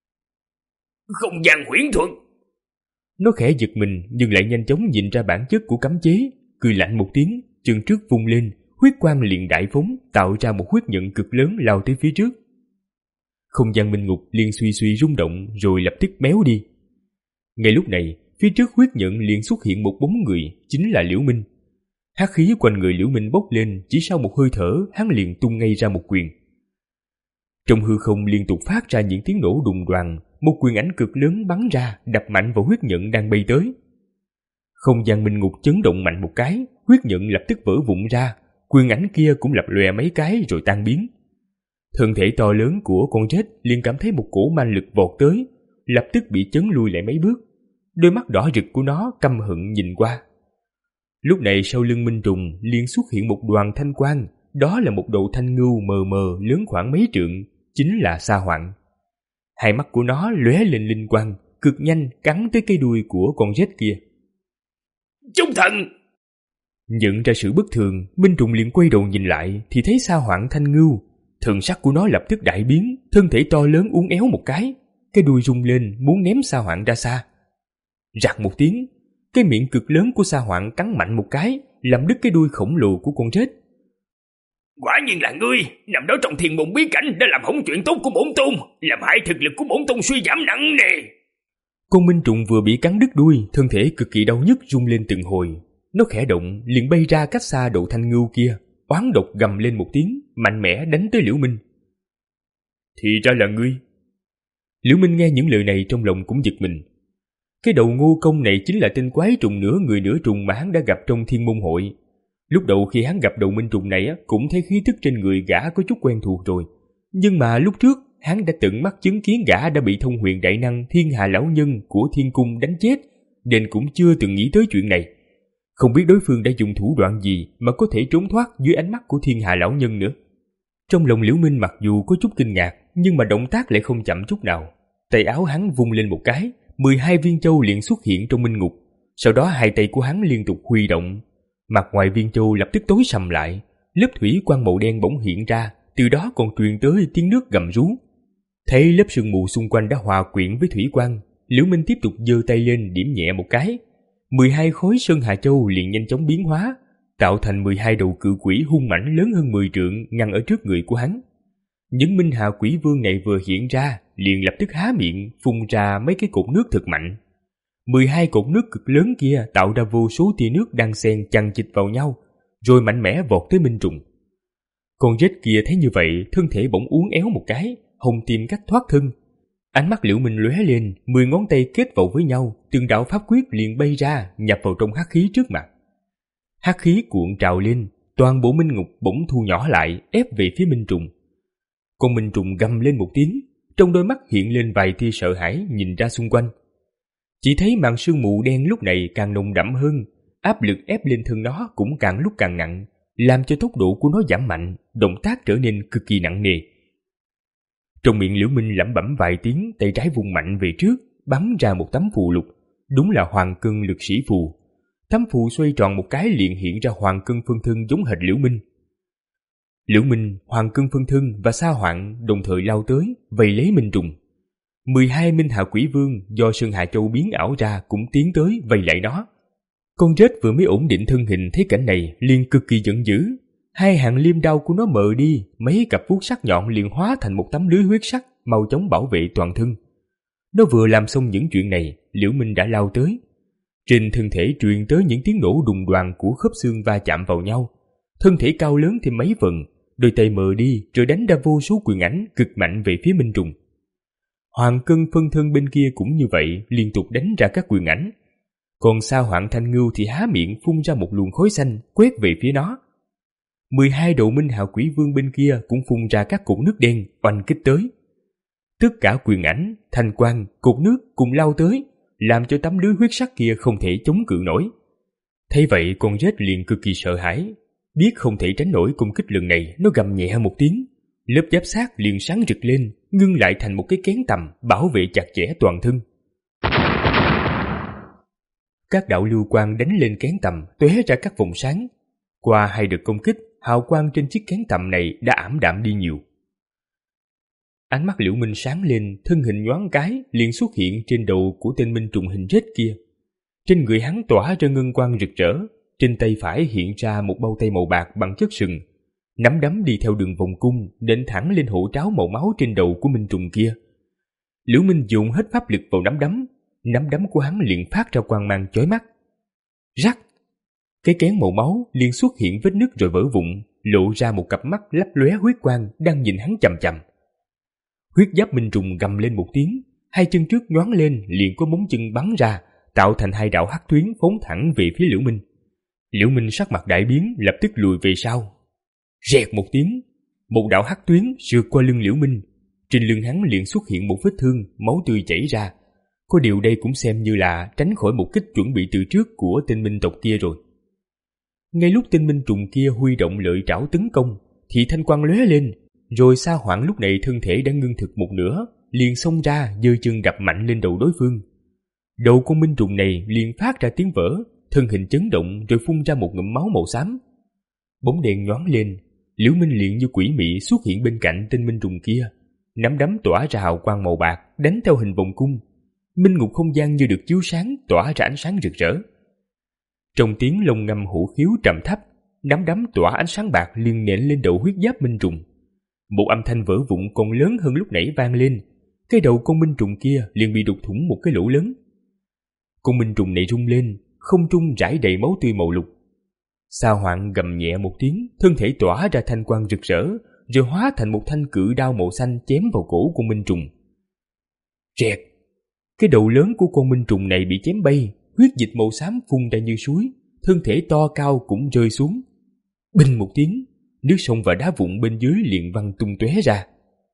Không gian huyễn thuật! Nó khẽ giật mình nhưng lại nhanh chóng nhìn ra bản chất của cấm chế, cười lạnh một tiếng, chân trước vung lên, huyết quang liền đại phóng, tạo ra một huyết nhận cực lớn lao tới phía trước. Không gian minh ngục liền suy suy rung động rồi lập tức méo đi. Ngay lúc này, phía trước huyết nhận liền xuất hiện một bóng người, chính là Liễu Minh. Hắc khí quanh người Liễu Minh bốc lên, chỉ sau một hơi thở, hắn liền tung ngay ra một quyền. Trong hư không liên tục phát ra những tiếng nổ đùng đoàng, một quyền ảnh cực lớn bắn ra, đập mạnh vào huyết nhận đang bay tới. Không gian minh ngục chấn động mạnh một cái, huyết nhận lập tức vỡ vụn ra, quyền ảnh kia cũng lập lòe mấy cái rồi tan biến. Thân thể to lớn của con rết liền cảm thấy một cổ man lực vọt tới, lập tức bị chấn lui lại mấy bước. Đôi mắt đỏ rực của nó căm hận nhìn qua. Lúc này sau lưng Minh Trùng liền xuất hiện một đoàn thanh quang, đó là một đầu thanh ngưu mờ mờ lớn khoảng mấy trượng, chính là Sa Hoạn. Hai mắt của nó lóe lên linh quang, cực nhanh cắn tới cây đuôi của con rết kia. Chúng thần! Nhận ra sự bất thường, Minh Trùng liền quay đầu nhìn lại thì thấy Sa Hoạn thanh ngưu. Thần sắc của nó lập tức đại biến, thân thể to lớn uốn éo một cái, cái đuôi rung lên muốn ném Sa Hoạn ra xa. Rạc một tiếng, cái miệng cực lớn của Sa Hoạn cắn mạnh một cái, làm đứt cái đuôi khổng lồ của con rết. Quả nhiên là ngươi, nằm đó trong thiên môn bí cảnh đã làm hỏng chuyện tốt của bổn tôn, làm hại thực lực của bổn tôn suy giảm nặng nề. Con Minh Trùng vừa bị cắn đứt đuôi, thân thể cực kỳ đau nhức rung lên từng hồi. Nó khẽ động, liền bay ra cách xa đầu thanh ngưu kia, oán độc gầm lên một tiếng, mạnh mẽ đánh tới Liễu Minh. Thì ra là ngươi. Liễu Minh nghe những lời này trong lòng cũng giật mình. Cái đầu ngô công này chính là tên quái trùng nửa người nửa trùng mà hắn đã gặp trong thiên môn hội. Lúc đầu khi hắn gặp đầu minh trùng này cũng thấy khí tức trên người gã có chút quen thuộc rồi. Nhưng mà lúc trước hắn đã tận mắt chứng kiến gã đã bị thông huyền đại năng Thiên Hà Lão Nhân của Thiên Cung đánh chết, nên cũng chưa từng nghĩ tới chuyện này. Không biết đối phương đã dùng thủ đoạn gì mà có thể trốn thoát dưới ánh mắt của Thiên Hà Lão Nhân nữa. Trong lòng Liễu Minh mặc dù có chút kinh ngạc, nhưng mà động tác lại không chậm chút nào. Tay áo hắn vung lên một cái, mười hai viên châu liền xuất hiện trong minh ngục. Sau đó hai tay của hắn liên tục huy động, mặt ngoài viên châu lập tức tối sầm lại, lớp thủy quang màu đen bỗng hiện ra, từ đó còn truyền tới tiếng nước gầm rú. Thấy lớp sương mù xung quanh đã hòa quyện với thủy quang, Liễu Minh tiếp tục giơ tay lên điểm nhẹ một cái, mười hai khối sơn hà châu liền nhanh chóng biến hóa, tạo thành mười hai đầu cự quỷ hung mãnh lớn hơn mười trượng ngăn ở trước người của hắn. Những minh hà quỷ vương này vừa hiện ra, liền lập tức há miệng phun ra mấy cái cột nước thật mạnh. mười hai cột nước cực lớn kia tạo ra vô số tia nước đang xen chằng chịt vào nhau, rồi mạnh mẽ vọt tới Minh Trùng. Con rết kia thấy như vậy, thân thể bỗng uốn éo một cái, hồng tìm cách thoát thân. Ánh mắt Liễu Minh lóe lên, mười ngón tay kết vào với nhau, từng đạo pháp quyết liền bay ra, nhập vào trong hắc khí trước mặt. Hắc khí cuộn trào lên, toàn bộ minh ngục bỗng thu nhỏ lại, ép về phía Minh Trùng. Con Minh Trùng gầm lên một tiếng, trong đôi mắt hiện lên vài tia sợ hãi nhìn ra xung quanh. Chỉ thấy màn sương mù đen lúc này càng nồng đậm hơn, áp lực ép lên thân nó cũng càng lúc càng nặng, làm cho tốc độ của nó giảm mạnh, động tác trở nên cực kỳ nặng nề. Trong miệng Liễu Minh lẩm bẩm vài tiếng, tay trái vung mạnh về trước, bắn ra một tấm phù lục, đúng là Hoàng Cân Lực Sĩ Phù. Tấm phù xoay tròn một cái liền hiện ra Hoàng Cân phân thân giống hệt Liễu Minh. Liễu Minh, Hoàng Cân phân thân và Sa Hoạn đồng thời lao tới, vây lấy Minh Trùng. mười hai minh hạ quỷ vương do Sơn Hà Châu biến ảo ra cũng tiến tới vây lại nó. Con rết vừa mới ổn định thân hình thấy cảnh này liền cực kỳ giận dữ. Hai hàng liêm đao của nó mờ đi, mấy cặp vuốt sắc nhọn liền hóa thành một tấm lưới huyết sắc mau chóng bảo vệ toàn thân. Nó vừa làm xong những chuyện này, Liễu Minh đã lao tới. Trên thân thể truyền tới những tiếng nổ đùng đoàng của khớp xương va chạm vào nhau. Thân thể cao lớn thêm mấy phần, đôi tay mờ đi rồi đánh ra vô số quyền ảnh cực mạnh về phía Minh Trùng. Hoàng Cân phân thân bên kia cũng như vậy, liên tục đánh ra các quyền ảnh. Còn Sa Hoạn Thanh Ngưu thì há miệng phun ra một luồng khói xanh quét về phía nó. mười hai đầu minh hạo quỷ vương bên kia cũng phun ra các cột nước đen oanh kích tới. Tất cả quyền ảnh, thanh quang, cột nước cùng lao tới, làm cho tấm lưới huyết sắc kia không thể chống cự nổi. Thấy vậy, con rết liền cực kỳ sợ hãi, biết không thể tránh nổi công kích lần này, nó gầm nhẹ một tiếng, lớp giáp xác liền sáng rực lên, ngưng lại thành một cái kén tầm bảo vệ chặt chẽ toàn thân. Các đạo lưu quang đánh lên kén tầm, tóe ra các vòng sáng. Qua hai đợt công kích, hào quang trên chiếc kén tầm này đã ảm đạm đi nhiều. Ánh mắt Liễu Minh sáng lên, thân hình nhoáng cái liền xuất hiện trên đầu của tên minh trùng hình rết kia. Trên người hắn tỏa ra ngân quang rực rỡ, trên tay phải hiện ra một bao tay màu bạc bằng chất sừng, nắm đấm đi theo đường vòng cung đến thẳng lên hổ tráo màu máu trên đầu của minh trùng kia. Liễu Minh dùng hết pháp lực vào nắm đấm, nắm đấm của hắn liền phát ra quang mang chói mắt. Rắc, cái kén màu máu liền xuất hiện vết nứt rồi vỡ vụn, lộ ra một cặp mắt lấp lóe huyết quang đang nhìn hắn chằm chằm. Huyết giáp minh trùng gầm lên một tiếng, hai chân trước nhoáng lên liền có móng chân bắn ra, tạo thành hai đạo hắc tuyến phóng thẳng về phía Liễu Minh. Liễu Minh sắc mặt đại biến, lập tức lùi về sau. Rẹt một tiếng, một đạo hắc tuyến sượt qua lưng Liễu Minh, trên lưng hắn liền xuất hiện một vết thương, máu tươi chảy ra. Có điều đây cũng xem như là tránh khỏi một kích chuẩn bị từ trước của tên minh tộc kia rồi. Ngay lúc tên minh trùng kia huy động lợi trảo tấn công, thì thanh quang lóe lên, rồi Sa Hoảng lúc này thân thể đã ngưng thực một nửa, liền xông ra giơ chân đập mạnh lên đầu đối phương. Đầu con minh trùng này liền phát ra tiếng vỡ, thân hình chấn động rồi phun ra một ngụm máu màu xám. Bóng đèn nhoáng lên, Liễu Minh liền như quỷ mị xuất hiện bên cạnh tên minh trùng kia, nắm đấm tỏa ra hào quang màu bạc đánh theo hình vòng cung. Minh ngục không gian như được chiếu sáng, tỏa ra ánh sáng rực rỡ. Trong tiếng lông ngâm hổ khiếu trầm thấp, nắm đấm tỏa ánh sáng bạc liền nện lên đầu huyết giáp minh trùng. Một âm thanh vỡ vụn còn lớn hơn lúc nãy vang lên, cái đầu con minh trùng kia liền bị đục thủng một cái lỗ lớn. Con minh trùng này rung lên, không trung rải đầy máu tươi màu lục. Sa Hoảng gầm nhẹ một tiếng, thân thể tỏa ra thanh quang rực rỡ, rồi hóa thành một thanh cự đao màu xanh chém vào cổ của minh trùng. Rẹt, cái đầu lớn của con minh trùng này bị chém bay, huyết dịch màu xám phun ra như suối, thân thể to cao cũng rơi xuống. Binh một tiếng, nước sông và đá vụn bên dưới liền văng tung tóe ra.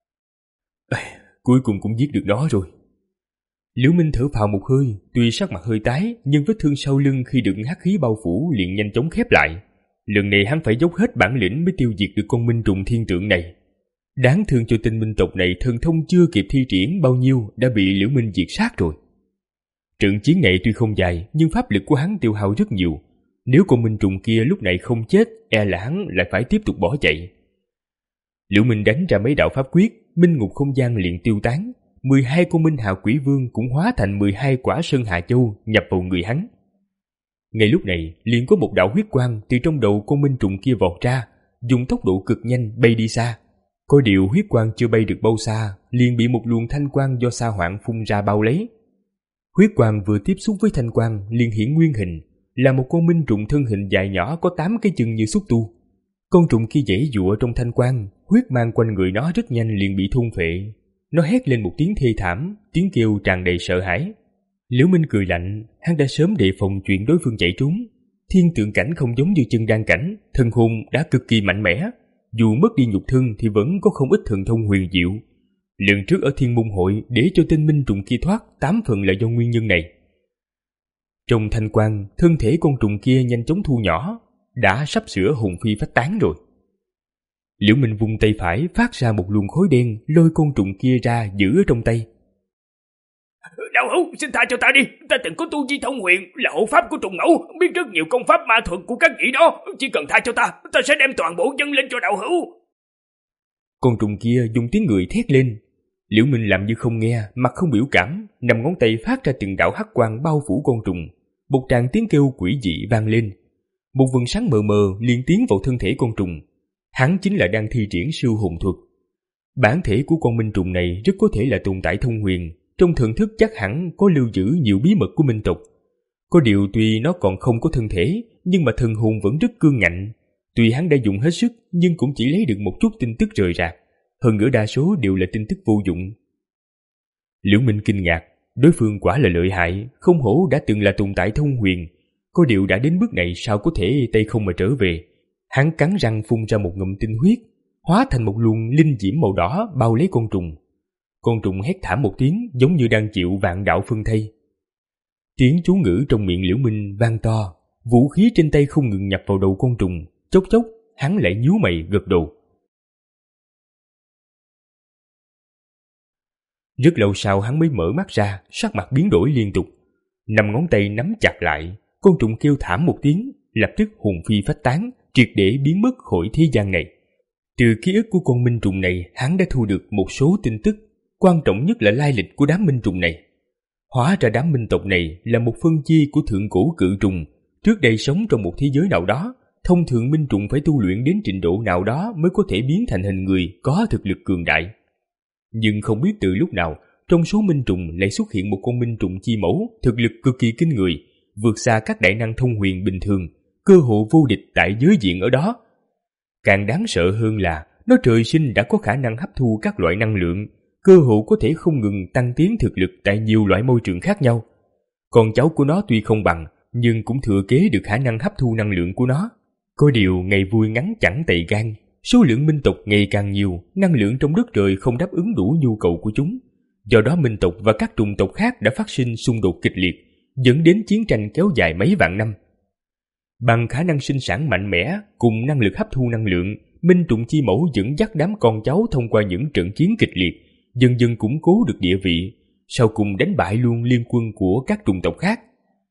À, cuối cùng cũng giết được nó rồi. Liễu Minh thở phào một hơi, tuy sắc mặt hơi tái, nhưng vết thương sau lưng khi được hắc khí bao phủ liền nhanh chóng khép lại. Lần này hắn phải dốc hết bản lĩnh mới tiêu diệt được con minh trùng thiên tượng này. Đáng thương cho tên minh tộc này thần thông chưa kịp thi triển bao nhiêu đã bị Liễu Minh diệt sát rồi. Trận chiến này tuy không dài, nhưng pháp lực của hắn tiêu hao rất nhiều. Nếu con minh trùng kia lúc này không chết, e là hắn lại phải tiếp tục bỏ chạy. Liễu Minh đánh ra mấy đạo pháp quyết, minh ngục không gian liền tiêu tán. mười hai con minh hạ quỷ vương cũng hóa thành mười hai quả sơn hạ châu nhập vào người hắn. Ngay lúc này, liền có một đạo huyết quang từ trong đầu con minh trùng kia vọt ra, dùng tốc độ cực nhanh bay đi xa. Có điều huyết quang chưa bay được bao xa, liền bị một luồng thanh quang do Sa Hoảng phun ra bao lấy. Huyết quang vừa tiếp xúc với thanh quang liền hiển nguyên hình, là một con minh trùng thân hình dài nhỏ có tám cái chân như xúc tu. Con trùng kia giãy giụa trong thanh quang, huyết mang quanh người nó rất nhanh liền bị thôn phệ. Nó hét lên một tiếng thê thảm, tiếng kêu tràn đầy sợ hãi. Liễu Minh cười lạnh, hắn đã sớm đề phòng chuyện đối phương chạy trốn. Thiên tượng cảnh không giống như chân đan cảnh, thần hồn đã cực kỳ mạnh mẽ. Dù mất đi nhục thân thì vẫn có không ít thần thông huyền diệu. Lần trước ở Thiên Môn Hội để cho tên minh trùng kia thoát, tám phần là do nguyên nhân này. Trong thanh quang, thân thể con trùng kia nhanh chóng thu nhỏ, đã sắp sửa hồn phi phách tán rồi. Liễu Minh vung tay phải phát ra một luồng khói đen, lôi con trùng kia ra giữ ở trong tay. Đạo hữu, xin tha cho ta đi, ta từng có tu vi thông huyền, là hộ pháp của trùng ngẫu, biết rất nhiều công pháp ma thuật của các vị đó, chỉ cần tha cho ta, ta sẽ đem toàn bộ dâng lên cho đạo hữu. Con trùng kia dùng tiếng người thét lên. Liễu Minh làm như không nghe, mặt không biểu cảm, nằm ngón tay phát ra từng đạo hắc quang bao phủ con trùng. Một tràng tiếng kêu quỷ dị vang lên. Một vầng sáng mờ mờ liền tiến vào thân thể con trùng. Hắn chính là đang thi triển siêu hồn thuật. Bản thể của con minh trùng này rất có thể là tồn tại thông huyền, trong thần thức chắc hẳn có lưu giữ nhiều bí mật của minh tộc. Có điều tuy nó còn không có thân thể, nhưng mà thần hồn vẫn rất cương ngạnh. Tuy hắn đã dùng hết sức, nhưng cũng chỉ lấy được một chút tin tức rời rạc, hơn nữa đa số đều là tin tức vô dụng. Liễu Minh kinh ngạc, đối phương quả là lợi hại, không hổ đã từng là tồn tại thông huyền. Có điều đã đến bước này sao có thể tay không mà trở về. Hắn cắn răng phun ra một ngụm tinh huyết, hóa thành một luồng linh diễm màu đỏ bao lấy con trùng. Con trùng hét thảm một tiếng giống như đang chịu vạn đạo phân thây. Tiếng chú ngữ trong miệng Liễu Minh vang to, vũ khí trên tay không ngừng nhập vào đầu con trùng. Chốc chốc hắn lại nhíu mày gật đầu. Rất lâu sau hắn mới mở mắt ra, sắc mặt biến đổi liên tục. Năm ngón tay nắm chặt lại, con trùng kêu thảm một tiếng, lập tức hồn phi phách tán, triệt để biến mất khỏi thế gian này. Từ ký ức của con minh trùng này, hắn đã thu được một số tin tức, quan trọng nhất là lai lịch của đám minh trùng này. Hóa ra đám minh tộc này là một phân chia của thượng cổ cự trùng, trước đây sống trong một thế giới nào đó. Thông thường minh trùng phải tu luyện đến trình độ nào đó mới có thể biến thành hình người có thực lực cường đại. Nhưng không biết từ lúc nào, trong số minh trùng lại xuất hiện một con minh trùng chi mẫu thực lực cực kỳ kinh người, vượt xa các đại năng thông huyền bình thường, cơ hội vô địch tại giới diện ở đó. Càng đáng sợ hơn là nó trời sinh đã có khả năng hấp thu các loại năng lượng, cơ hội có thể không ngừng tăng tiến thực lực tại nhiều loại môi trường khác nhau. Con cháu của nó tuy không bằng, nhưng cũng thừa kế được khả năng hấp thu năng lượng của nó. Có điều ngày vui ngắn chẳng tày gan, số lượng minh tộc ngày càng nhiều, năng lượng trong đất trời không đáp ứng đủ nhu cầu của chúng. Do đó minh tộc và các chủng tộc khác đã phát sinh xung đột kịch liệt, dẫn đến chiến tranh kéo dài mấy vạn năm. Bằng khả năng sinh sản mạnh mẽ cùng năng lực hấp thu năng lượng, minh trùng chi mẫu dẫn dắt đám con cháu thông qua những trận chiến kịch liệt, dần dần củng cố được địa vị, sau cùng đánh bại luôn liên quân của các chủng tộc khác.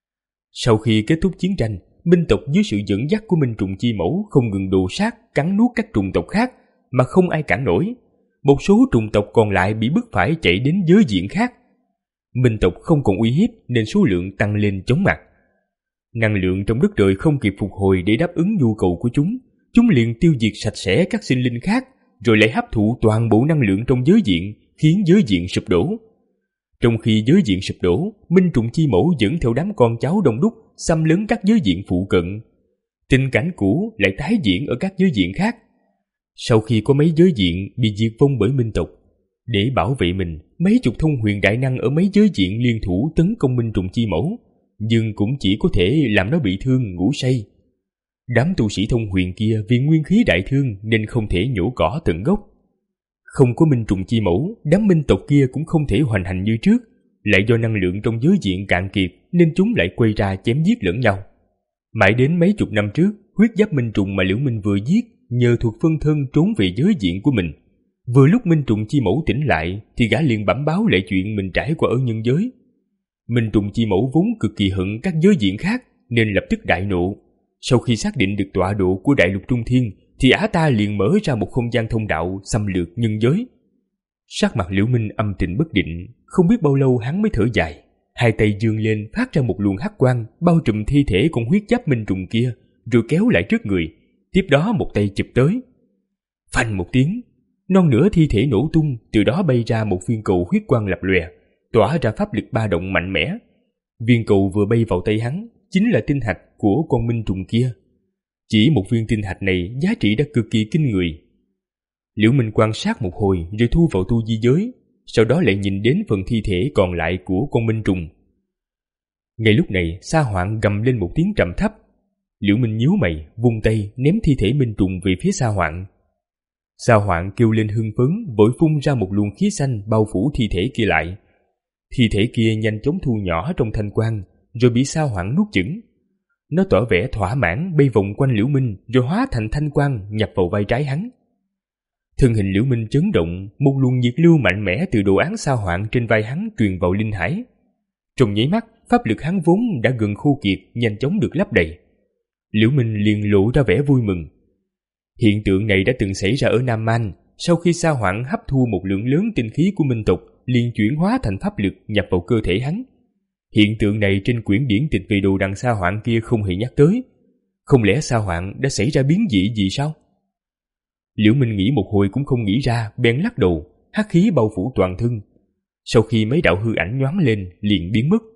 Sau khi kết thúc chiến tranh, minh tộc dưới sự dẫn dắt của minh trùng chi mẫu không ngừng đồ sát, cắn nuốt các chủng tộc khác mà không ai cản nổi. Một số chủng tộc còn lại bị bức phải chạy đến giới diện khác. Minh tộc không còn uy hiếp nên số lượng tăng lên chóng mặt. Năng lượng trong đất trời không kịp phục hồi để đáp ứng nhu cầu của chúng, chúng liền tiêu diệt sạch sẽ các sinh linh khác, rồi lại hấp thụ toàn bộ năng lượng trong giới diện, khiến giới diện sụp đổ. Trong khi giới diện sụp đổ, minh trùng chi mẫu dẫn theo đám con cháu đông đúc xâm lấn các giới diện phụ cận. Tình cảnh cũ lại tái diễn ở các giới diện khác. Sau khi có mấy giới diện bị diệt vong bởi minh tộc, để bảo vệ mình, mấy chục thông huyền đại năng ở mấy giới diện liên thủ tấn công minh trùng chi mẫu, nhưng cũng chỉ có thể làm nó bị thương ngủ say. Đám tu sĩ thông huyền kia vì nguyên khí đại thương nên không thể nhổ cỏ tận gốc. Không có minh trùng chi mẫu, đám minh tộc kia cũng không thể hoành hành như trước, lại do năng lượng trong giới diện cạn kiệt nên chúng lại quay ra chém giết lẫn nhau. Mãi đến mấy chục năm trước, huyết giáp minh trùng mà Liễu Minh vừa giết nhờ thuộc phân thân trốn về giới diện của mình. Vừa lúc minh trùng chi mẫu tỉnh lại thì gã liền bẩm báo lại chuyện mình trải qua ở nhân giới. Minh trùng chi mẫu vốn cực kỳ hận các giới diện khác nên lập tức đại nộ. Sau khi xác định được tọa độ của đại lục Trung Thiên thì ả ta liền mở ra một không gian thông đạo xâm lược nhân giới. Sắc mặt Liễu Minh âm tình bất định, không biết bao lâu hắn mới thở dài, hai tay giương lên phát ra một luồng hắc quang bao trùm thi thể con huyết giáp minh trùng kia, rồi kéo lại trước người. Tiếp đó một tay chụp tới. Phanh một tiếng, non nửa thi thể nổ tung, từ đó bay ra một viên cầu huyết quang lập lòe, tỏa ra pháp lực ba động mạnh mẽ. Viên cầu vừa bay vào tay hắn chính là tinh hạch của con minh trùng kia. Chỉ một viên tinh hạch này giá trị đã cực kỳ kinh người. Liễu Minh quan sát một hồi rồi thu vào tu di giới, sau đó lại nhìn đến phần thi thể còn lại của con minh trùng. Ngay lúc này, Sa Hoạn gầm lên một tiếng trầm thấp. Liễu Minh nhíu mày, vung tay ném thi thể minh trùng về phía Sa Hoạn. Sa Hoạn kêu lên hưng phấn, vội phun ra một luồng khí xanh bao phủ thi thể kia lại. Thi thể kia nhanh chóng thu nhỏ trong thanh quang, rồi bị Sa Hoạn nuốt chửng. Nó tỏ vẻ thỏa mãn bay vòng quanh Liễu Minh rồi hóa thành thanh quang nhập vào vai trái hắn. Thân hình Liễu Minh chấn động, một luồng nhiệt lưu mạnh mẽ từ đồ án Sa Hoạn trên vai hắn truyền vào linh hải. Trong nháy mắt, pháp lực hắn vốn đã gần khô kiệt nhanh chóng được lấp đầy. Liễu Minh liền lộ ra vẻ vui mừng. Hiện tượng này đã từng xảy ra ở Nam Man, sau khi Sa Hoạn hấp thu một lượng lớn tinh khí của minh tộc, liền chuyển hóa thành pháp lực nhập vào cơ thể hắn. Hiện tượng này trên quyển điển tịch về đồ đằng Sa Hoạn kia không hề nhắc tới. Không lẽ Sa Hoạn đã xảy ra biến dị gì sao? Liễu Minh nghĩ một hồi cũng không nghĩ ra, bèn lắc đầu, hắc khí bao phủ toàn thân. Sau khi mấy đạo hư ảnh nhoáng lên, liền biến mất.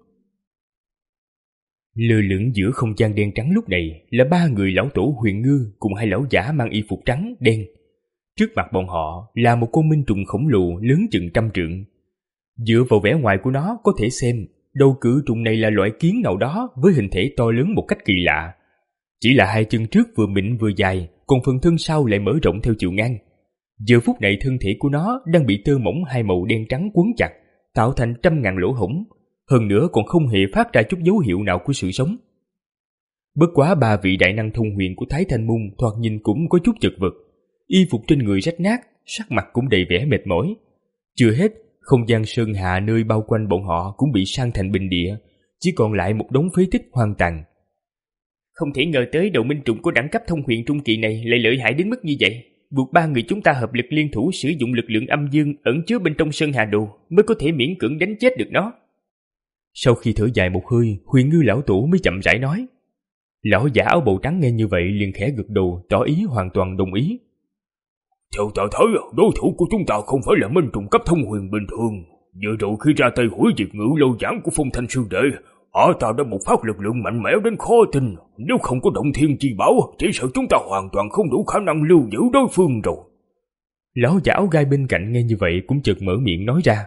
Lơ lửng giữa không gian đen trắng lúc này là ba người lão tổ Huyền Ngư cùng hai lão giả mang y phục trắng đen. Trước mặt bọn họ là một con minh trùng khổng lồ lớn chừng trăm trượng. Dựa vào vẻ ngoài của nó có thể xem đầu cự trùng này là loại kiến nào đó với hình thể to lớn một cách kỳ lạ. Chỉ là hai chân trước vừa mịn vừa dài, còn phần thân sau lại mở rộng theo chiều ngang. Giờ phút này thân thể của nó đang bị tơ mỏng hai màu đen trắng quấn chặt, tạo thành trăm ngàn lỗ hổng. hơn nữa còn không hề phát ra chút dấu hiệu nào của sự sống. Bất quá ba vị đại năng thông huyền của Thái Thanh Môn thoạt nhìn cũng có chút chật vật, y phục trên người rách nát, sắc mặt cũng đầy vẻ mệt mỏi. Chưa hết, không gian sơn hà nơi bao quanh bọn họ cũng bị san thành bình địa, chỉ còn lại một đống phế tích hoang tàn. Không thể ngờ tới đầu minh trùng của đẳng cấp thông huyền trung kỳ này lại lợi hại đến mức như vậy, buộc ba người chúng ta hợp lực liên thủ sử dụng lực lượng âm dương ẩn chứa bên trong sơn hà đồ mới có thể miễn cưỡng đánh chết được nó. Sau khi thở dài một hơi, Huyền Ngư lão tổ mới chậm rãi nói. Lão giả áo bào trắng nghe như vậy liền khẽ gật đầu, tỏ ý hoàn toàn đồng ý. Theo ta thấy, đối thủ của chúng ta không phải là minh trùng cấp thông huyền bình thường. Vừa rồi khi ra tay hủy diệt ngự lâu giảng của Phong Thanh sư đệ, họ ta đã một phát lực lượng mạnh mẽ đến khó tin. Nếu không có động thiên chi bảo, chỉ sợ chúng ta hoàn toàn không đủ khả năng lưu giữ đối phương rồi. Lão giả áo gai bên cạnh nghe như vậy cũng chợt mở miệng nói ra.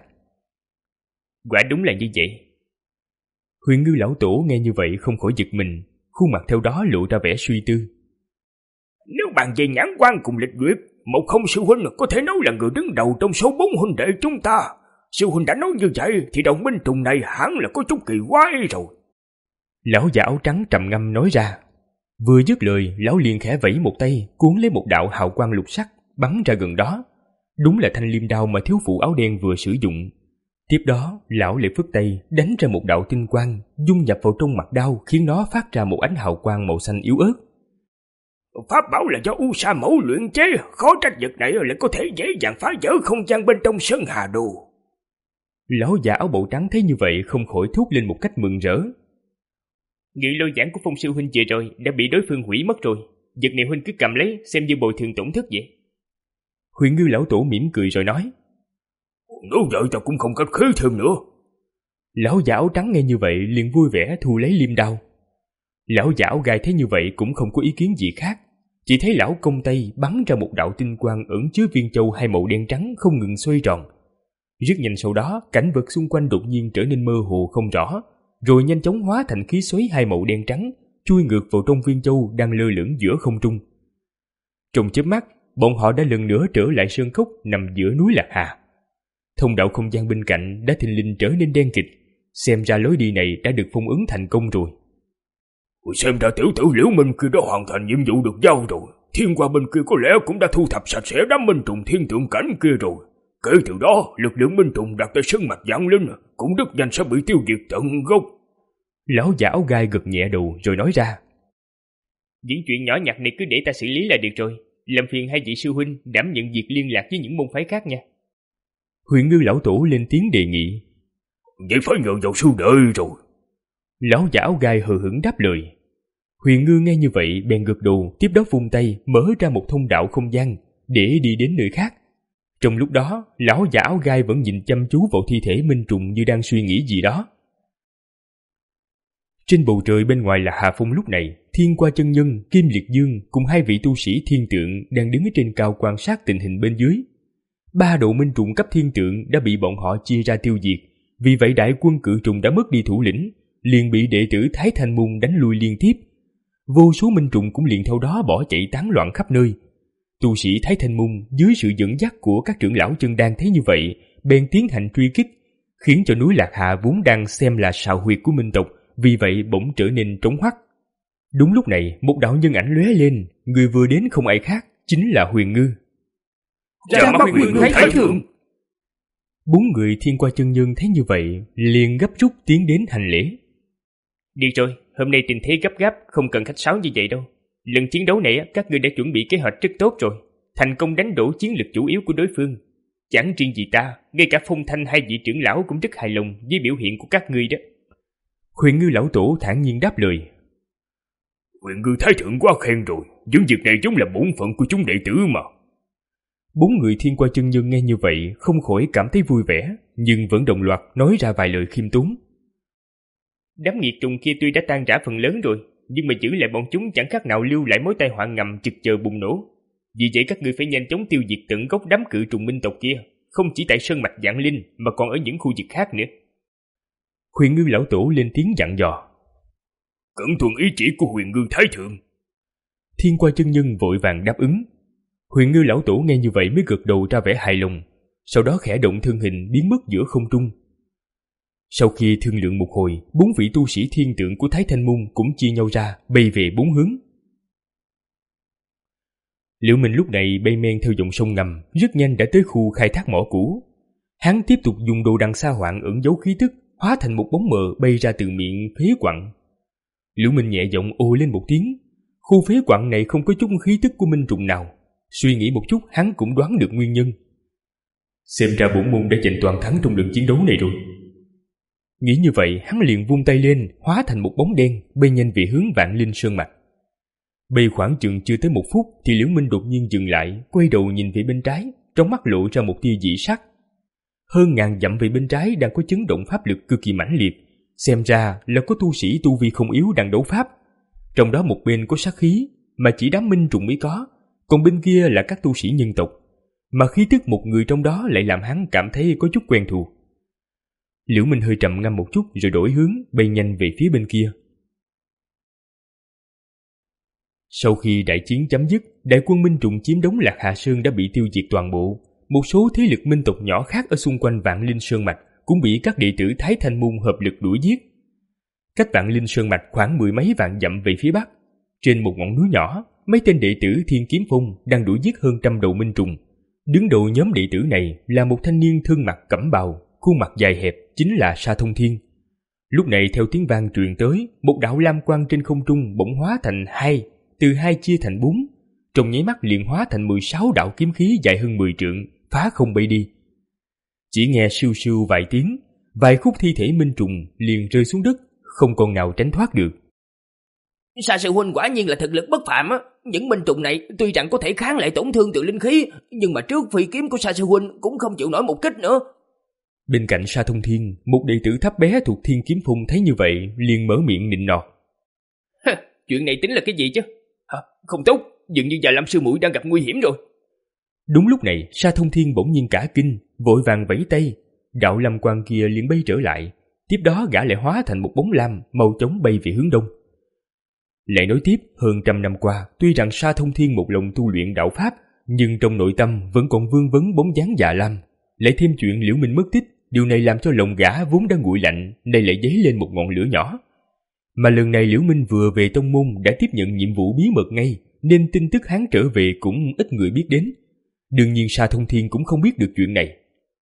Quả đúng là như vậy. Huyền Ngư lão tổ nghe như vậy không khỏi giật mình, khuôn mặt theo đó lộ ra vẻ suy tư. Nếu bàn về nhãn quan cùng lịch duyệt, một không sư huynh có thể nói là người đứng đầu trong số bốn huynh đệ chúng ta. Sư huynh đã nói như vậy thì đồng minh trùng này hẳn là có chút kỳ quái rồi. Lão giả áo trắng trầm ngâm nói ra. Vừa dứt lời, lão liền khẽ vẫy một tay, cuốn lấy một đạo hào quang lục sắc bắn ra gần đó. Đúng là thanh liêm đao mà thiếu phụ áo đen vừa sử dụng. Tiếp đó, lão lại phất tay đánh ra một đạo tinh quang, dung nhập vào trong mặt đao khiến nó phát ra một ánh hào quang màu xanh yếu ớt. Pháp bảo là do U Sa Mẫu luyện chế, khó trách vật này lại có thể dễ dàng phá vỡ không gian bên trong sơn hà đồ. Lão già áo bào trắng thấy như vậy không khỏi thốt lên một cách mừng rỡ. Ngự lôi giảng của Phong sư huynh vừa rồi đã bị đối phương hủy mất rồi, vật này huynh cứ cầm lấy xem như bồi thường tổn thất vậy. Huyền Ngư lão tổ mỉm cười rồi nói. Nếu vậy ta cũng không khách khí thêm nữa. Lão già áo trắng nghe như vậy liền vui vẻ thu lấy liêm đao. Lão già áo gai thấy như vậy cũng không có ý kiến gì khác, chỉ thấy lão công tay bắn ra một đạo tinh quang ẩn chứa viên châu hai màu đen trắng không ngừng xoay tròn. Rất nhanh sau đó, cảnh vật xung quanh đột nhiên trở nên mơ hồ không rõ, rồi nhanh chóng hóa thành khí xoáy hai màu đen trắng, chui ngược vào trong viên châu đang lơ lửng giữa không trung. Trong chớp mắt, bọn họ đã lần nữa trở lại sơn cốc nằm giữa núi Lạc Hà. Thông đạo không gian bên cạnh đã thình lình trở nên đen kịt, xem ra lối đi này đã được phong ấn thành công rồi. Xem ra tiểu tử Liễu Minh kia đã hoàn thành nhiệm vụ được giao rồi. Thiên Qua bên kia có lẽ cũng đã thu thập sạch sẽ đám minh trùng thiên tượng cảnh kia rồi. Kể từ đó, lực lượng minh trùng đặt tại sơn mạch Vạn Linh cũng rất nhanh sẽ bị tiêu diệt tận gốc. Lão giả áo gai gật nhẹ đầu rồi nói ra. Những chuyện nhỏ nhặt này cứ để ta xử lý là được rồi. Làm phiền hai vị sư huynh đảm nhận việc liên lạc với những môn phái khác nha. Huyền Ngư lão tổ lên tiếng đề nghị. Vậy phải nhờ vào sư đệ rồi. Lão giả áo gai hờ hững đáp lời. Huyền Ngư nghe như vậy bèn gật đầu, tiếp đó vung tay mở ra một thông đạo không gian để đi đến nơi khác. Trong lúc đó, lão giả áo gai vẫn nhìn chăm chú vào thi thể minh trùng như đang suy nghĩ gì đó. Trên bầu trời bên ngoài là Hà Phong lúc này, Thiên Qua chân nhân, Kim Liệt Dương cùng hai vị tu sĩ thiên tượng đang đứng ở trên cao quan sát tình hình bên dưới. Ba độ minh trùng cấp thiên tượng đã bị bọn họ chia ra tiêu diệt, vì vậy đại quân cự trùng đã mất đi thủ lĩnh, liền bị đệ tử Thái Thanh Môn đánh lui liên tiếp. Vô số minh trùng cũng liền theo đó bỏ chạy tán loạn khắp nơi. Tu sĩ Thái Thanh Môn dưới sự dẫn dắt của các trưởng lão chân đan thấy như vậy, bèn tiến hành truy kích, khiến cho núi Lạc Hà vốn đang xem là sào huyệt của minh tộc, vì vậy bỗng trở nên trống hoắt. Đúng lúc này, một đạo nhân ảnh lóe lên, người vừa đến không ai khác, chính là Huyền Ngư. Ra mắt Huyền Ngư Thái thượng. Bốn người Thiên Qua chân nhân thấy như vậy, liền gấp rút tiến đến hành lễ. Đi rồi, hôm nay tình thế gấp gáp, không cần khách sáo như vậy đâu. Lần chiến đấu này các ngươi đã chuẩn bị kế hoạch rất tốt rồi, thành công đánh đổ chiến lực chủ yếu của đối phương. Chẳng riêng gì ta, ngay cả Phong Thanh hai vị trưởng lão cũng rất hài lòng với biểu hiện của các ngươi đó. Huyền Ngư lão tổ thản nhiên đáp lời. Huyền Ngư Thái thượng quá khen rồi, những việc này giống là bổn phận của chúng đệ tử mà. Bốn người Thiên Qua chân nhân nghe như vậy không khỏi cảm thấy vui vẻ, nhưng vẫn đồng loạt nói ra vài lời khiêm tốn. Đám nghiệt trùng kia tuy đã tan rã phần lớn rồi, nhưng mà giữ lại bọn chúng chẳng khác nào lưu lại mối tai họa ngầm trực chờ bùng nổ. Vì vậy các ngươi phải nhanh chóng tiêu diệt tận gốc đám cự trùng minh tộc kia, không chỉ tại sơn mạch Vạn Linh mà còn ở những khu vực khác nữa. Huyền Ngư lão tổ lên tiếng dặn dò. Cẩn tuân ý chỉ của Huyền Ngư Thái thượng. Thiên Qua chân nhân vội vàng đáp ứng. Huyền Ngư lão tổ nghe như vậy mới gật đầu ra vẻ hài lòng, sau đó khẽ động thân hình biến mất giữa không trung. Sau khi thương lượng một hồi, bốn vị tu sĩ thiên tượng của Thái Thanh Môn cũng chia nhau ra, bay về bốn hướng. Liễu Minh lúc này bay men theo dòng sông ngầm, rất nhanh đã tới khu khai thác mỏ cũ. Hắn tiếp tục dùng đồ đằng sa hoạn ẩn giấu khí tức, hóa thành một bóng mờ bay ra từ miệng phế quặng. Liễu Minh nhẹ giọng ồ lên một tiếng. Khu phế quặng này không có chút khí tức của minh trùng nào. Suy nghĩ một chút, hắn cũng đoán được nguyên nhân. Xem ra bổn môn đã giành toàn thắng trong lần chiến đấu này rồi. Nghĩ như vậy, hắn liền vung tay lên, hóa thành một bóng đen, bay nhanh về hướng Vạn Linh Sơn mạch. Bay khoảng chừng chưa tới một phút thì Liễu Minh đột nhiên dừng lại, quay đầu nhìn về bên trái, trong mắt lộ ra một tia dị sắc. Hơn ngàn dặm về bên trái đang có chấn động pháp lực cực kỳ mãnh liệt, xem ra là có tu sĩ tu vi không yếu đang đấu pháp. Trong đó một bên có sát khí mà chỉ đám minh trùng mới có, còn bên kia là các tu sĩ nhân tộc, mà khí tức một người trong đó lại làm hắn cảm thấy có chút quen thuộc. Liễu Minh hơi trầm ngâm một chút rồi đổi hướng, bay nhanh về phía bên kia. Sau khi đại chiến chấm dứt, đại quân minh trùng chiếm đóng Lạc Hà Sơn đã bị tiêu diệt toàn bộ. Một số thế lực minh tộc nhỏ khác ở xung quanh Vạn Linh Sơn mạch cũng bị các đệ tử Thái Thanh Môn hợp lực đuổi giết. Cách Vạn Linh Sơn mạch khoảng mười mấy vạn dặm về phía bắc, trên một ngọn núi nhỏ, mấy tên đệ tử Thiên Kiếm Phong đang đuổi giết hơn trăm đầu minh trùng. Đứng đầu nhóm đệ tử này là một thanh niên thân mặc cẩm bào, khuôn mặt dài hẹp, chính là Sa Thông Thiên. Lúc này theo tiếng vang truyền tới, một đạo lam quang trên không trung bỗng hóa thành hai, từ hai chia thành bốn, trong nháy mắt liền hóa thành mười sáu đạo kiếm khí dài hơn mười trượng, phá không bay đi. Chỉ nghe siêu siêu vài tiếng, vài khúc thi thể minh trùng liền rơi xuống đất, không còn nào tránh thoát được. Sa sư huynh quả nhiên là thực lực bất phàm á. Những minh trùng này tuy rằng có thể kháng lại tổn thương từ linh khí, nhưng mà trước phi kiếm của Sa sư huynh cũng không chịu nổi một kích nữa. Bên cạnh Sa Thông Thiên, một đệ tử thấp bé thuộc Thiên Kiếm Phong thấy như vậy liền mở miệng nịnh nọt. Chuyện này tính là cái gì chứ? À, không tốt, dường như Già Lam sư muội đang gặp nguy hiểm rồi. Đúng lúc này, Sa Thông Thiên bỗng nhiên cả kinh, vội vàng vẫy tay, đạo lam quang kia liền bay trở lại. Tiếp đó gã lại hóa thành một bóng lam, mau chóng bay về hướng đông. Lại nói tiếp, hơn trăm năm qua, tuy rằng Sa Thông Thiên một lòng tu luyện đạo pháp, nhưng trong nội tâm vẫn còn vương vấn bóng dáng Già Lam. Lại thêm chuyện Liễu Minh mất tích, điều này làm cho lòng gã vốn đang nguội lạnh, nay lại dấy lên một ngọn lửa nhỏ. Mà lần này Liễu Minh vừa về tông môn đã tiếp nhận nhiệm vụ bí mật ngay, nên tin tức hắn trở về cũng ít người biết đến. Đương nhiên Sa Thông Thiên cũng không biết được chuyện này.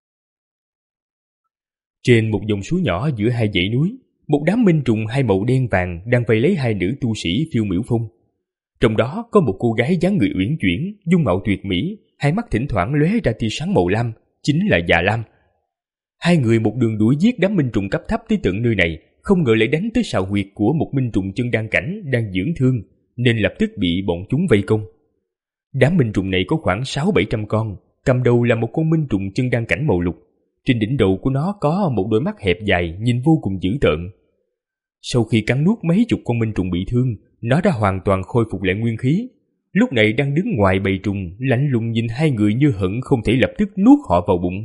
Trên một dòng suối nhỏ giữa hai dãy núi, một đám minh trùng hai màu đen vàng đang vây lấy hai nữ tu sĩ phiêu miểu phong. Trong đó có một cô gái dáng người uyển chuyển, dung mạo tuyệt mỹ, hai mắt thỉnh thoảng lóe ra tia sáng màu lam, chính là Già Lam. Hai người một đường đuổi giết đám minh trùng cấp thấp tới tận nơi này, không ngờ lại đánh tới sào huyệt của một minh trùng chân đan cảnh đang dưỡng thương, nên lập tức bị bọn chúng vây công. Đám minh trùng này có khoảng sáu bảy trăm con, cầm đầu là một con minh trùng chân đan cảnh màu lục. Trên đỉnh đầu của nó có một đôi mắt hẹp dài nhìn vô cùng dữ tợn. Sau khi cắn nuốt mấy chục con minh trùng bị thương, nó đã hoàn toàn khôi phục lại nguyên khí. Lúc này đang đứng ngoài bầy trùng, lạnh lùng nhìn hai người như hận không thể lập tức nuốt họ vào bụng.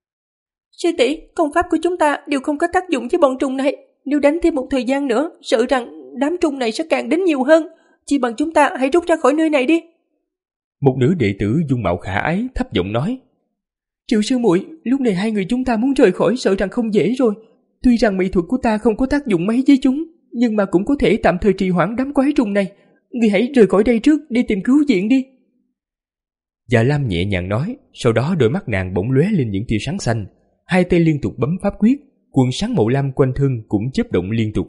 Sư tỷ, công pháp của chúng ta đều không có tác dụng với bọn trùng này. Nếu đánh thêm một thời gian nữa, sợ rằng đám trùng này sẽ càng đến nhiều hơn. Chỉ bằng chúng ta hãy rút ra khỏi nơi này đi. Một nữ đệ tử dung mạo khả ái thấp giọng nói. Triệu sư muội, lúc này hai người chúng ta muốn rời khỏi sợ rằng không dễ rồi. Tuy rằng mỹ thuật của ta không có tác dụng mấy với chúng, nhưng mà cũng có thể tạm thời trì hoãn đám quái trùng này. Người hãy rời khỏi đây trước đi tìm cứu viện đi. Già Lam nhẹ nhàng nói, sau đó đôi mắt nàng bỗng lóe lên những tia sáng xanh, hai tay liên tục bấm pháp quyết, quần sáng màu lam quanh thân cũng chớp động liên tục.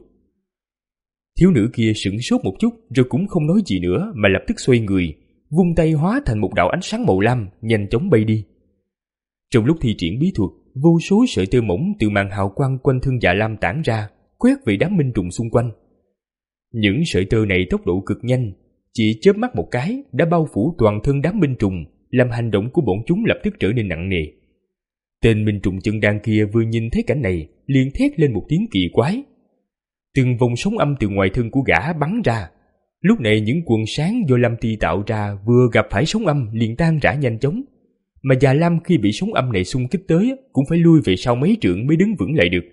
Thiếu nữ kia sửng sốt một chút rồi cũng không nói gì nữa mà lập tức xoay người, vung tay hóa thành một đạo ánh sáng màu lam nhanh chóng bay đi. Trong lúc thi triển bí thuật, vô số sợi tơ mỏng từ màn hào quang quanh thân Dạ Lam tản ra, quét về đám minh trùng xung quanh. Những sợi tơ này tốc độ cực nhanh, chỉ chớp mắt một cái đã bao phủ toàn thân đám minh trùng, làm hành động của bọn chúng lập tức trở nên nặng nề. Tên minh trùng chân đan kia vừa nhìn thấy cảnh này, liền thét lên một tiếng kỳ quái. Từng vòng sóng âm từ ngoài thân của gã bắn ra. Lúc này những quần sáng do Lam Ti tạo ra vừa gặp phải sóng âm liền tan rã nhanh chóng. Mà Già Lam khi bị sóng âm này xung kích tới cũng phải lui về sau mấy trượng mới đứng vững lại được.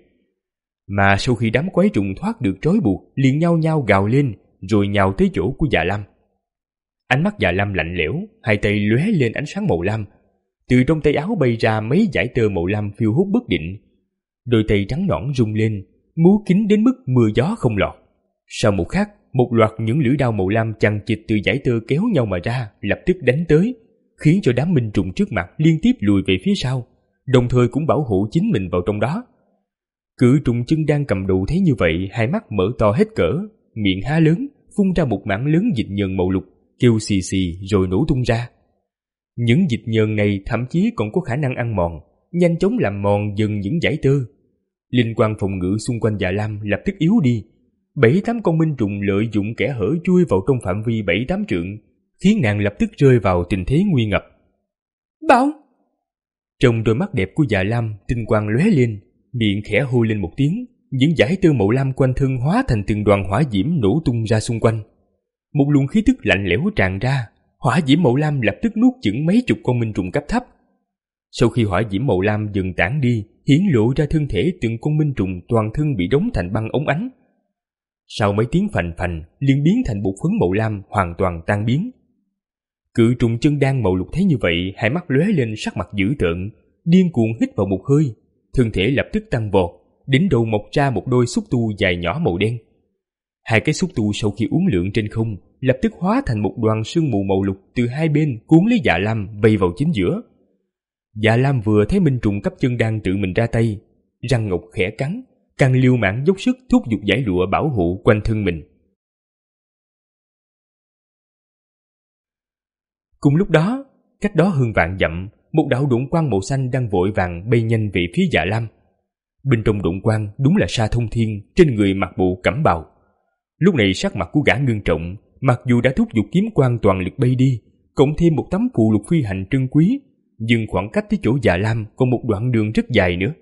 Mà sau khi đám quái trùng thoát được trói buộc, liền nhao nhao gào lên rồi nhào tới chỗ của Già Lam. Ánh mắt Già Lam lạnh lẽo, hai tay lóe lên ánh sáng màu lam. Từ trong tay áo bay ra mấy dải tơ màu lam phiêu hốt bất định. đôi tay trắng nõn rung lên, múa kín đến mức mưa gió không lọt. Sau một khắc, một loạt những lưỡi dao màu lam chằng chịt từ dải tơ kéo nhau mà ra, lập tức đánh tới, khiến cho đám minh trùng trước mặt liên tiếp lùi về phía sau, đồng thời cũng bảo hộ chính mình vào trong đó. Cự trùng chân đang cầm đầu thấy như vậy, hai mắt mở to hết cỡ, miệng há lớn, phun ra một mảng lớn dịch nhờn màu lục, kêu xì xì rồi nổ tung ra. Những dịch nhờn này thậm chí còn có khả năng ăn mòn, nhanh chóng làm mòn dần những dải tơ. Linh quang phòng ngự xung quanh Dạ Lam lập tức yếu đi. Bảy tám con minh trùng lợi dụng kẽ hở chui vào trong phạm vi bảy tám trượng, khiến nàng lập tức rơi vào tình thế nguy ngập. Bảo! Trong đôi mắt đẹp của Dạ Lam, tinh quang lóe lên, miệng khẽ hô lên một tiếng, những dải tơ màu lam quanh thân hóa thành từng đoàn hỏa diễm nổ tung ra xung quanh. Một luồng khí tức lạnh lẽo tràn ra, hỏa diễm màu lam lập tức nuốt chửng mấy chục con minh trùng cấp thấp. Sau khi hỏa diễm màu lam dần tản đi, hiển lộ ra thân thể từng con minh trùng toàn thân bị đóng thành băng óng ánh. Sau mấy tiếng phành phành, liền biến thành bột phấn màu lam hoàn toàn tan biến. Cự trùng chân đan màu lục thấy như vậy, hai mắt lóe lên sắc mặt dữ tợn, điên cuồng hít vào một hơi, thân thể lập tức tăng vọt, đỉnh đầu mọc ra một đôi xúc tu dài nhỏ màu đen. Hai cái xúc tu sau khi uốn lượn trên không, lập tức hóa thành một đoàn sương mù màu lục từ hai bên cuốn lấy Dạ Lam vây vào chính giữa. Dạ Lam vừa thấy minh trùng cấp chân đan tự mình ra tay, răng ngọc khẽ cắn, càng liều mạng dốc sức thúc giục dải lụa bảo hộ quanh thân mình. Cùng lúc đó, cách đó hơn vạn dặm, một đạo độn quang màu xanh đang vội vàng bay nhanh về phía Dạ Lam. Bên trong độn quang đúng là Sa Thông Thiên, trên người mặc bộ cẩm bào. Lúc này sắc mặt của gã ngưng trọng, mặc dù đã thúc giục kiếm quang toàn lực bay đi, cộng thêm một tấm phù lục phi hành trân quý, nhưng khoảng cách tới chỗ Dạ Lam còn một đoạn đường rất dài nữa.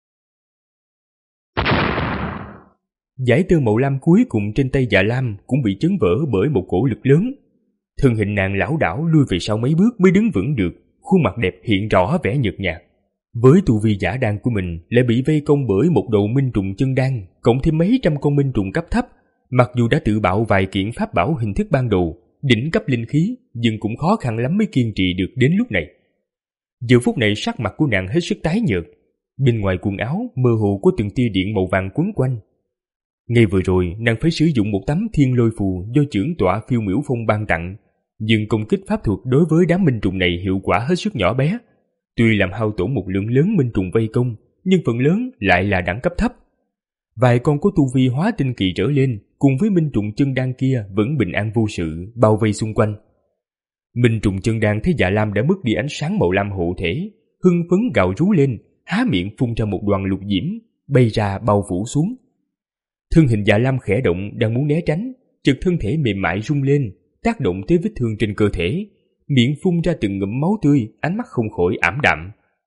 Dải tơ màu lam cuối cùng trên tay Dạ Lam cũng bị chấn vỡ bởi một cổ lực lớn. Thân hình nàng lảo đảo lui về sau mấy bước mới đứng vững được, khuôn mặt đẹp hiện rõ vẻ nhợt nhạt. Với tu vi giả đan của mình lại bị vây công bởi một đầu minh trùng chân đan, cộng thêm mấy trăm con minh trùng cấp thấp, mặc dù đã tự bạo vài kiện pháp bảo hình thức ban đầu, đỉnh cấp linh khí, nhưng cũng khó khăn lắm mới kiên trì được đến lúc này. Giờ phút này sắc mặt của nàng hết sức tái nhợt, bên ngoài quần áo mơ hồ có từng tia điện màu vàng quấn quanh. Ngay vừa rồi nàng phải sử dụng một tấm thiên lôi phù do trưởng tọa Phiêu Miểu Phong ban tặng, nhưng công kích pháp thuật đối với đám minh trùng này hiệu quả hết sức nhỏ bé. Tuy làm hao tổn một lượng lớn minh trùng vây công, nhưng phần lớn lại là đẳng cấp thấp. Vài con có tu vi hóa tinh kỳ trở lên cùng với minh trùng chân đan kia vẫn bình an vô sự bao vây xung quanh. Minh trùng chân đan thấy Dạ Lam đã mất đi ánh sáng màu lam hộ thể, hưng phấn gào rú lên, há miệng phun ra một đoàn lục diễm bay ra bao phủ xuống. Thân hình Dạ Lam khẽ động đang muốn né tránh, chợt thân thể mềm mại rung lên, tác động tới vết thương trên cơ thể, miệng phun ra từng ngụm máu tươi, ánh mắt không khỏi ảm đạm.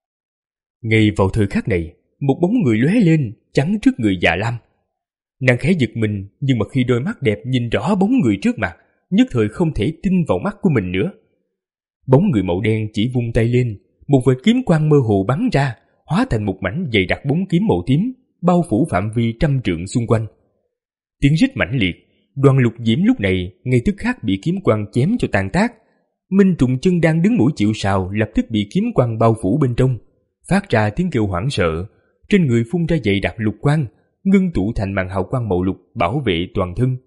Ngay vào thời khắc này, một bóng người lóe lên chắn trước người Dạ Lam. Nàng khẽ giật mình, nhưng mà khi đôi mắt đẹp nhìn rõ bóng người trước mặt, nhất thời không thể tin vào mắt của mình nữa. Bóng người màu đen chỉ vung tay lên, một vệt kiếm quang mơ hồ bắn ra, hóa thành một mảnh dày đặc bóng kiếm màu tím, bao phủ phạm vi trăm trượng xung quanh. Tiếng rít mãnh liệt, đoàn lục diễm lúc này ngay tức khắc bị kiếm quang chém cho tàn tác. Minh trùng chân đang đứng mũi chịu sào lập tức bị kiếm quang bao phủ bên trong, phát ra tiếng kêu hoảng sợ, trên người phun ra dày đặc lục quang, ngưng tụ thành màn hào quang màu lục bảo vệ toàn thân.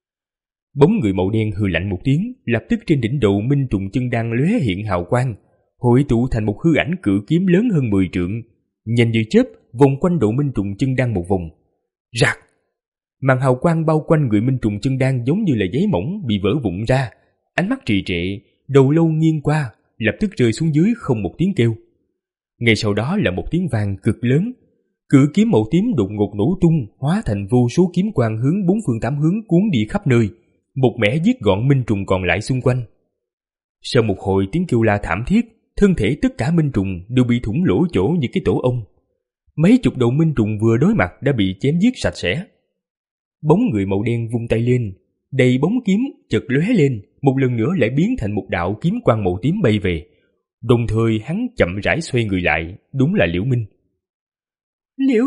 Bóng người màu đen hừ lạnh một tiếng, lập tức trên đỉnh đầu minh trùng chân đang lóe hiện hào quang, hội tụ thành một hư ảnh cự kiếm lớn hơn mười trượng, nhanh như chớp vòng quanh đầu minh trùng chân đang một vòng. Rạc! Màn hào quang bao quanh người minh trùng chân đang giống như là giấy mỏng bị vỡ vụn ra, ánh mắt trì trệ, đầu lâu nghiêng qua, lập tức rơi xuống dưới không một tiếng kêu. Ngay sau đó là một tiếng vang cực lớn, cự kiếm màu tím đột ngột nổ tung, hóa thành vô số kiếm quang hướng bốn phương tám hướng cuốn đi khắp nơi, một mẻ giết gọn minh trùng còn lại xung quanh. Sau một hồi tiếng kêu la thảm thiết, thân thể tất cả minh trùng đều bị thủng lỗ chỗ như cái tổ ong. Mấy chục đầu minh trùng vừa đối mặt đã bị chém giết sạch sẽ. Bóng người màu đen vung tay lên, đầy bóng kiếm chợt lóe lên, một lần nữa lại biến thành một đạo kiếm quang màu tím bay về. Đồng thời hắn chậm rãi xoay người lại, đúng là Liễu Minh. Liễu...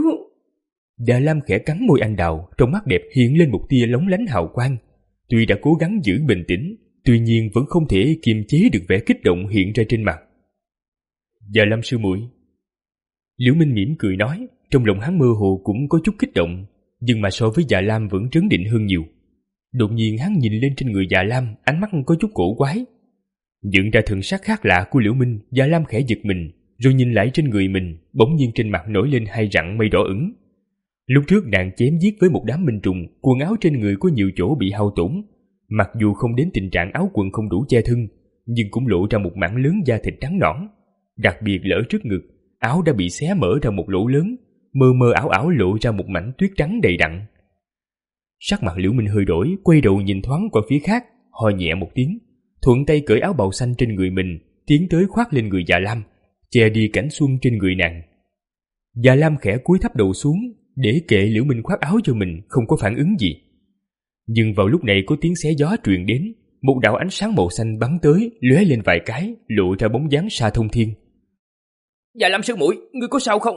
Dạ Lam khẽ cắn môi anh đào, trong mắt đẹp hiện lên một tia lóng lánh hào quang. Tuy đã cố gắng giữ bình tĩnh, tuy nhiên vẫn không thể kiềm chế được vẻ kích động hiện ra trên mặt. Dạ Lam sư muội. Liễu Minh mỉm cười nói, trong lòng hắn mơ hồ cũng có chút kích động, nhưng mà so với Dạ Lam vẫn trấn định hơn nhiều. Đột nhiên hắn nhìn lên trên người Dạ Lam, ánh mắt có chút cổ quái. Nhận ra thần sắc khác lạ của Liễu Minh, Dạ Lam khẽ giật mình, rồi nhìn lại trên người mình, bỗng nhiên trên mặt nổi lên hai rặng mây đỏ ửng. Lúc trước nàng chém giết với một đám minh trùng, quần áo trên người có nhiều chỗ bị hao tổn. Mặc dù không đến tình trạng áo quần không đủ che thân, nhưng cũng lộ ra một mảng lớn da thịt trắng nõn. Đặc biệt là ở trước ngực, áo đã bị xé mở ra một lỗ lớn, mơ mơ ảo ảo lộ ra một mảnh tuyết trắng đầy đặn. Sắc mặt Liễu Minh hơi đổi, quay đầu nhìn thoáng qua phía khác, ho nhẹ một tiếng, thuận tay cởi áo bào xanh trên người mình, tiến tới khoác lên người Dạ Lam, che đi cảnh xuân trên người nàng. Dạ Lam khẽ cúi thấp đầu xuống, để kệ Liễu Minh khoác áo cho mình, không có phản ứng gì. Nhưng vào lúc này có tiếng xé gió truyền đến, một đạo ánh sáng màu xanh bắn tới, lóe lên vài cái, lộ ra bóng dáng Sa Thông Thiên. Dạ Lam sư muội, ngươi có sao không?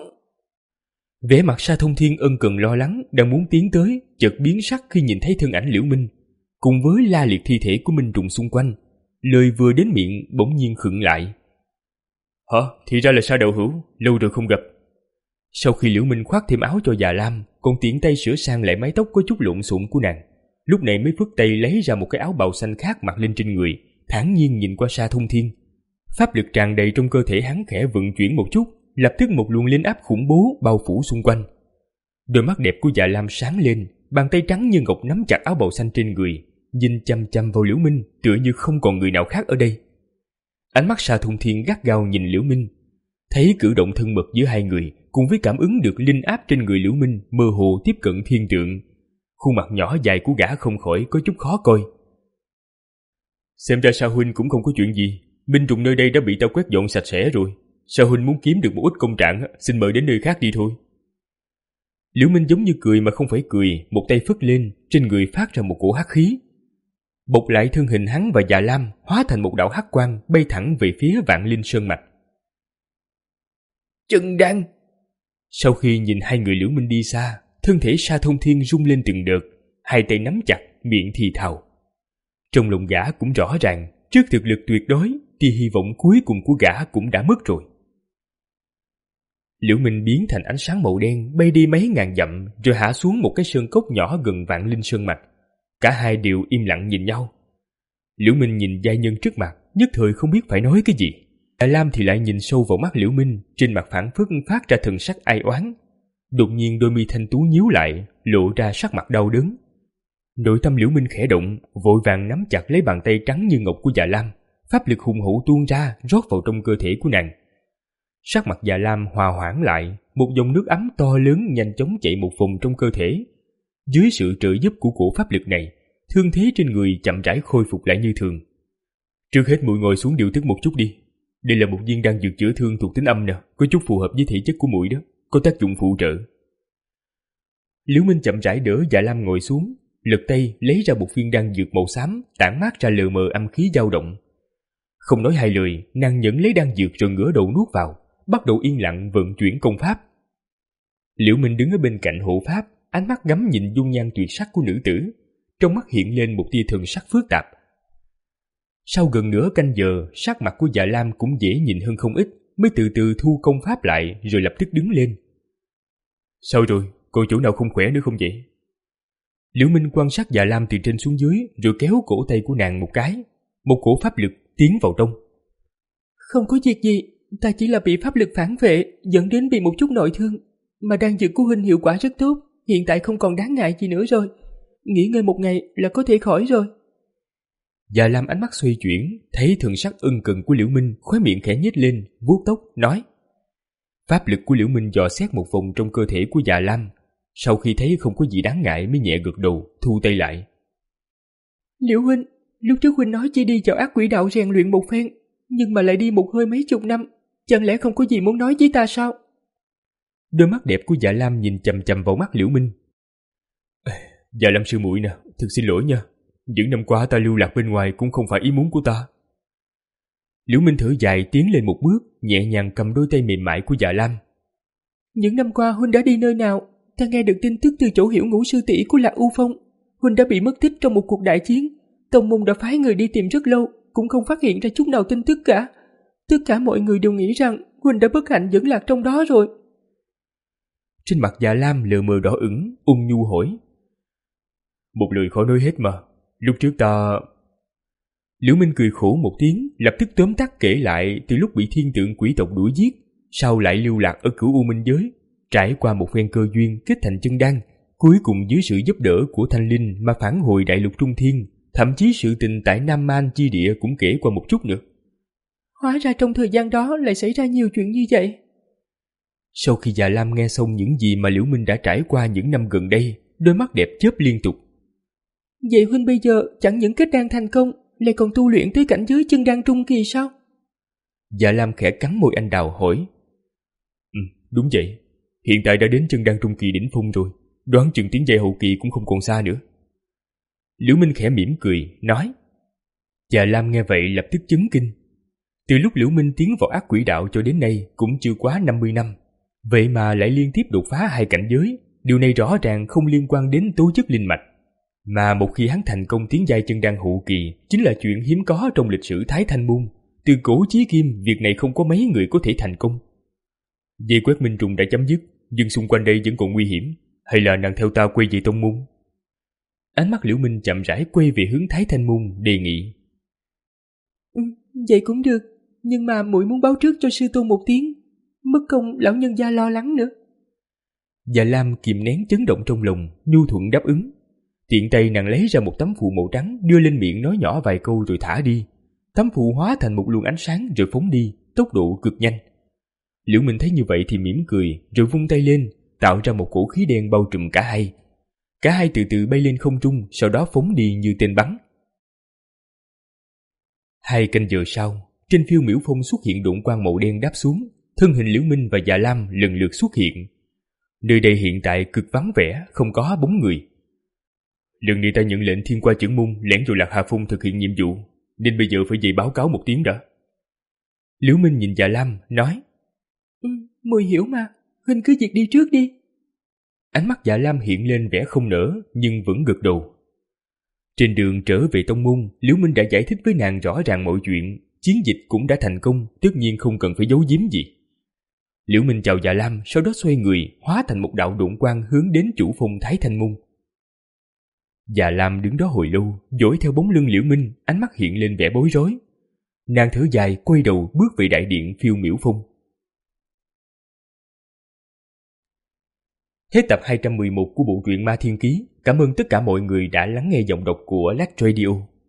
Vẻ mặt Sa Thông Thiên ân cần lo lắng, đang muốn tiến tới, chợt biến sắc khi nhìn thấy thân ảnh Liễu Minh, cùng với la liệt thi thể của minh trùng xung quanh. Lời vừa đến miệng bỗng nhiên khựng lại. Hả? Thì ra là Sa đạo hữu, lâu rồi không gặp. Sau khi Liễu Minh khoác thêm áo cho Dạ Lam, còn tiện tay sửa sang lại mái tóc có chút lộn xộn của nàng, lúc này mới phất tay lấy ra một cái áo bào xanh khác mặc lên trên người, thản nhiên nhìn qua Sa Thông Thiên. Pháp lực tràn đầy trong cơ thể hắn khẽ vận chuyển một chút, lập tức một luồng linh áp khủng bố bao phủ xung quanh. Đôi mắt đẹp của Dạ Lam sáng lên, bàn tay trắng như ngọc nắm chặt áo bào xanh trên người, nhìn chăm chăm vào Liễu Minh, tựa như không còn người nào khác ở đây. Ánh mắt Sa Thông Thiên gắt gao nhìn Liễu Minh, thấy cử động thân mật giữa hai người, cùng với cảm ứng được linh áp trên người Liễu Minh mơ hồ tiếp cận thiên tượng, khuôn mặt nhỏ dài của gã không khỏi có chút khó coi. Xem ra Sa huynh cũng không có chuyện gì, minh trùng nơi đây đã bị ta quét dọn sạch sẽ rồi. Sa huynh muốn kiếm được một ít công trạng, xin mời đến nơi khác đi thôi. Liễu Minh giống như cười mà không phải cười, một tay phất lên, trên người phát ra một cổ hắc khí, bộc lại thân hình hắn và Dạ Lam, hóa thành một đạo hắc quang bay thẳng về phía Vạn Linh Sơn mạch. Chân đan. Sau khi nhìn hai người Liễu Minh đi xa, thân thể Sa Thông Thiên rung lên từng đợt, hai tay nắm chặt, miệng thì thào. Trong lòng gã cũng rõ ràng, trước thực lực tuyệt đối, thì hy vọng cuối cùng của gã cũng đã mất rồi. Liễu Minh biến thành ánh sáng màu đen, bay đi mấy ngàn dặm, rồi hạ xuống một cái sơn cốc nhỏ gần Vạn Linh Sơn mạch. Cả hai đều im lặng nhìn nhau. Liễu Minh nhìn giai nhân trước mặt, nhất thời không biết phải nói cái gì. Dạ Lam thì lại nhìn sâu vào mắt Liễu Minh, trên mặt phảng phất phát ra thần sắc ai oán. Đột nhiên đôi mi thanh tú nhíu lại, lộ ra sắc mặt đau đớn. Nội tâm Liễu Minh khẽ động, vội vàng nắm chặt lấy bàn tay trắng như ngọc của Dạ Lam, pháp lực hùng hậu tuôn ra, rót vào trong cơ thể của nàng. Sắc mặt Dạ Lam hòa hoãn lại, một dòng nước ấm to lớn nhanh chóng chạy một vòng trong cơ thể. Dưới sự trợ giúp của cổ pháp lực này, thương thế trên người chậm rãi khôi phục lại như thường. Trước hết muội ngồi xuống điều tức một chút đi. Đây là một viên đan dược chữa thương thuộc tính âm nè, có chút phù hợp với thể chất của muội đó, có tác dụng phụ trợ. Liễu Minh chậm rãi đỡ Dạ Lam ngồi xuống, lật tay lấy ra một viên đan dược màu xám tản mát ra lờ mờ âm khí dao động. Không nói hai lời, nàng nhận lấy đan dược rồi ngửa đầu nuốt vào, bắt đầu yên lặng vận chuyển công pháp. Liễu Minh đứng ở bên cạnh hộ pháp, ánh mắt ngắm nhìn dung nhan tuyệt sắc của nữ tử, trong mắt hiện lên một tia thần sắc phức tạp. Sau gần nửa canh giờ, sắc mặt của Dạ Lam cũng dễ nhìn hơn không ít, mới từ từ thu công pháp lại rồi lập tức đứng lên. Sao rồi, còn chỗ nào không khỏe nữa không vậy? Liễu Minh quan sát Dạ Lam từ trên xuống dưới, rồi kéo cổ tay của nàng một cái, một cổ pháp lực tiến vào trong. Không có việc gì, ta chỉ là bị pháp lực phản vệ, dẫn đến bị một chút nội thương, mà đan dược của huynh hiệu quả rất tốt, hiện tại không còn đáng ngại gì nữa rồi, nghỉ ngơi một ngày là có thể khỏi rồi. Dạ Lam ánh mắt xoay chuyển, thấy thần sắc ân cần của Liễu Minh, khóe miệng khẽ nhếch lên, vuốt tóc, nói. Pháp lực của Liễu Minh dò xét một vòng trong cơ thể của Dạ Lam, sau khi thấy không có gì đáng ngại mới nhẹ gật đầu, thu tay lại. Liễu huynh, lúc trước huynh nói chỉ đi vào ác quỷ đạo rèn luyện một phen, nhưng mà lại đi một hơi mấy chục năm, chẳng lẽ không có gì muốn nói với ta sao? Đôi mắt đẹp của Dạ Lam nhìn chằm chằm vào mắt Liễu Minh. Dạ Lam sư muội nè, thực xin lỗi nha, những năm qua ta lưu lạc bên ngoài cũng không phải ý muốn của ta. Liễu Minh thở dài tiến lên một bước, nhẹ nhàng cầm đôi tay mềm mại của Dạ Lam. Những năm qua huynh đã đi nơi nào? Ta nghe được tin tức từ chỗ Hiểu Ngũ sư tỷ của Lạc U Phong, huynh đã bị mất tích trong một cuộc đại chiến, tông môn đã phái người đi tìm rất lâu, cũng không phát hiện ra chút nào tin tức cả. Tất cả mọi người đều nghĩ rằng huynh đã bất hạnh dẫn lạc trong đó rồi. Trên mặt Già Lam lờ mờ đỏ ửng, ôn nhu hỏi. Một lời khó nói hết mà, lúc trước ta... Liễu Minh cười khổ một tiếng, lập tức tóm tắt kể lại từ lúc bị thiên tượng quỷ tộc đuổi giết, sau lại lưu lạc ở cửu U Minh giới, trải qua một phen cơ duyên kết thành chân đan, cuối cùng dưới sự giúp đỡ của Thanh Linh mà phản hồi đại lục Trung Thiên, thậm chí sự tình tại Nam Man chi địa cũng kể qua một chút nữa. Hóa ra trong thời gian đó lại xảy ra nhiều chuyện như vậy. Sau khi Già Lam nghe xong những gì mà Liễu Minh đã trải qua những năm gần đây, đôi mắt đẹp chớp liên tục. Vậy huynh bây giờ chẳng những kết đan thành công, lại còn tu luyện tới cảnh giới chân đan trung kỳ sao? Già Lam khẽ cắn môi anh đào hỏi. Ừ, đúng vậy. Hiện tại đã đến chân đan trung kỳ đỉnh phong rồi, đoán chừng tiến giai hậu kỳ cũng không còn xa nữa. Liễu Minh khẽ mỉm cười, nói. Già Lam nghe vậy lập tức chấn kinh. Từ lúc Liễu Minh tiến vào ác quỷ đạo cho đến nay cũng chưa quá năm mươi năm, vậy mà lại liên tiếp đột phá hai cảnh giới. Điều này rõ ràng không liên quan đến tố chất linh mạch, mà một khi hắn thành công tiến giai chân đan hậu kỳ chính là chuyện hiếm có trong lịch sử Thái Thanh Môn. Từ cổ chí kim, việc này không có mấy người có thể thành công. Dây quét minh trùng đã chấm dứt, nhưng xung quanh đây vẫn còn nguy hiểm, hay là nàng theo ta quay về tông môn? Ánh mắt Liễu Minh chậm rãi quay về hướng Thái Thanh Môn, đề nghị. Ừ, vậy cũng được, nhưng mà muội muốn báo trước cho sư tôn một tiếng, mất công lão nhân gia lo lắng nữa. Già Lam kìm nén chấn động trong lòng, nhu thuận đáp ứng. Tiện tay nàng lấy ra một tấm phù màu trắng, đưa lên miệng nói nhỏ vài câu rồi thả đi. Tấm phù hóa thành một luồng ánh sáng rồi phóng đi, tốc độ cực nhanh. Liễu Minh thấy như vậy thì mỉm cười, rồi vung tay lên, tạo ra một cổ khí đen bao trùm cả hai. Cả hai từ từ bay lên không trung, sau đó phóng đi như tên bắn. Hai canh giờ sau, trên phiêu miểu phong xuất hiện độn quang màu đen đáp xuống, thân hình Liễu Minh và Già Lam lần lượt xuất hiện. Nơi đây hiện tại cực vắng vẻ, không có bóng người. Lần này ta nhận lệnh Thiên Qua Chưởng Môn lẻn vào Lạc Hà Phong thực hiện nhiệm vụ, nên bây giờ phải về báo cáo một tiếng đã. Liễu Minh nhìn Già Lam, nói. Ừ, muội hiểu mà, huynh cứ việc đi trước đi. Ánh mắt Già Lam hiện lên vẻ không nỡ, nhưng vẫn gật đầu. Trên đường trở về tông môn, Liễu Minh đã giải thích với nàng rõ ràng mọi chuyện, chiến dịch cũng đã thành công, tất nhiên không cần phải giấu giếm gì. Liễu Minh chào Già Lam, sau đó xoay người, hóa thành một đạo độn quang hướng đến chủ phong Thái Thanh Môn. Già Lam đứng đó hồi lâu, dõi theo bóng lưng Liễu Minh, ánh mắt hiện lên vẻ bối rối. Nàng thở dài, quay đầu bước về đại điện phiêu miểu phong. Hết tập hai trăm mười một của bộ truyện Ma Thiên Ký. Cảm ơn tất cả mọi người đã lắng nghe giọng đọc của Lách Radio.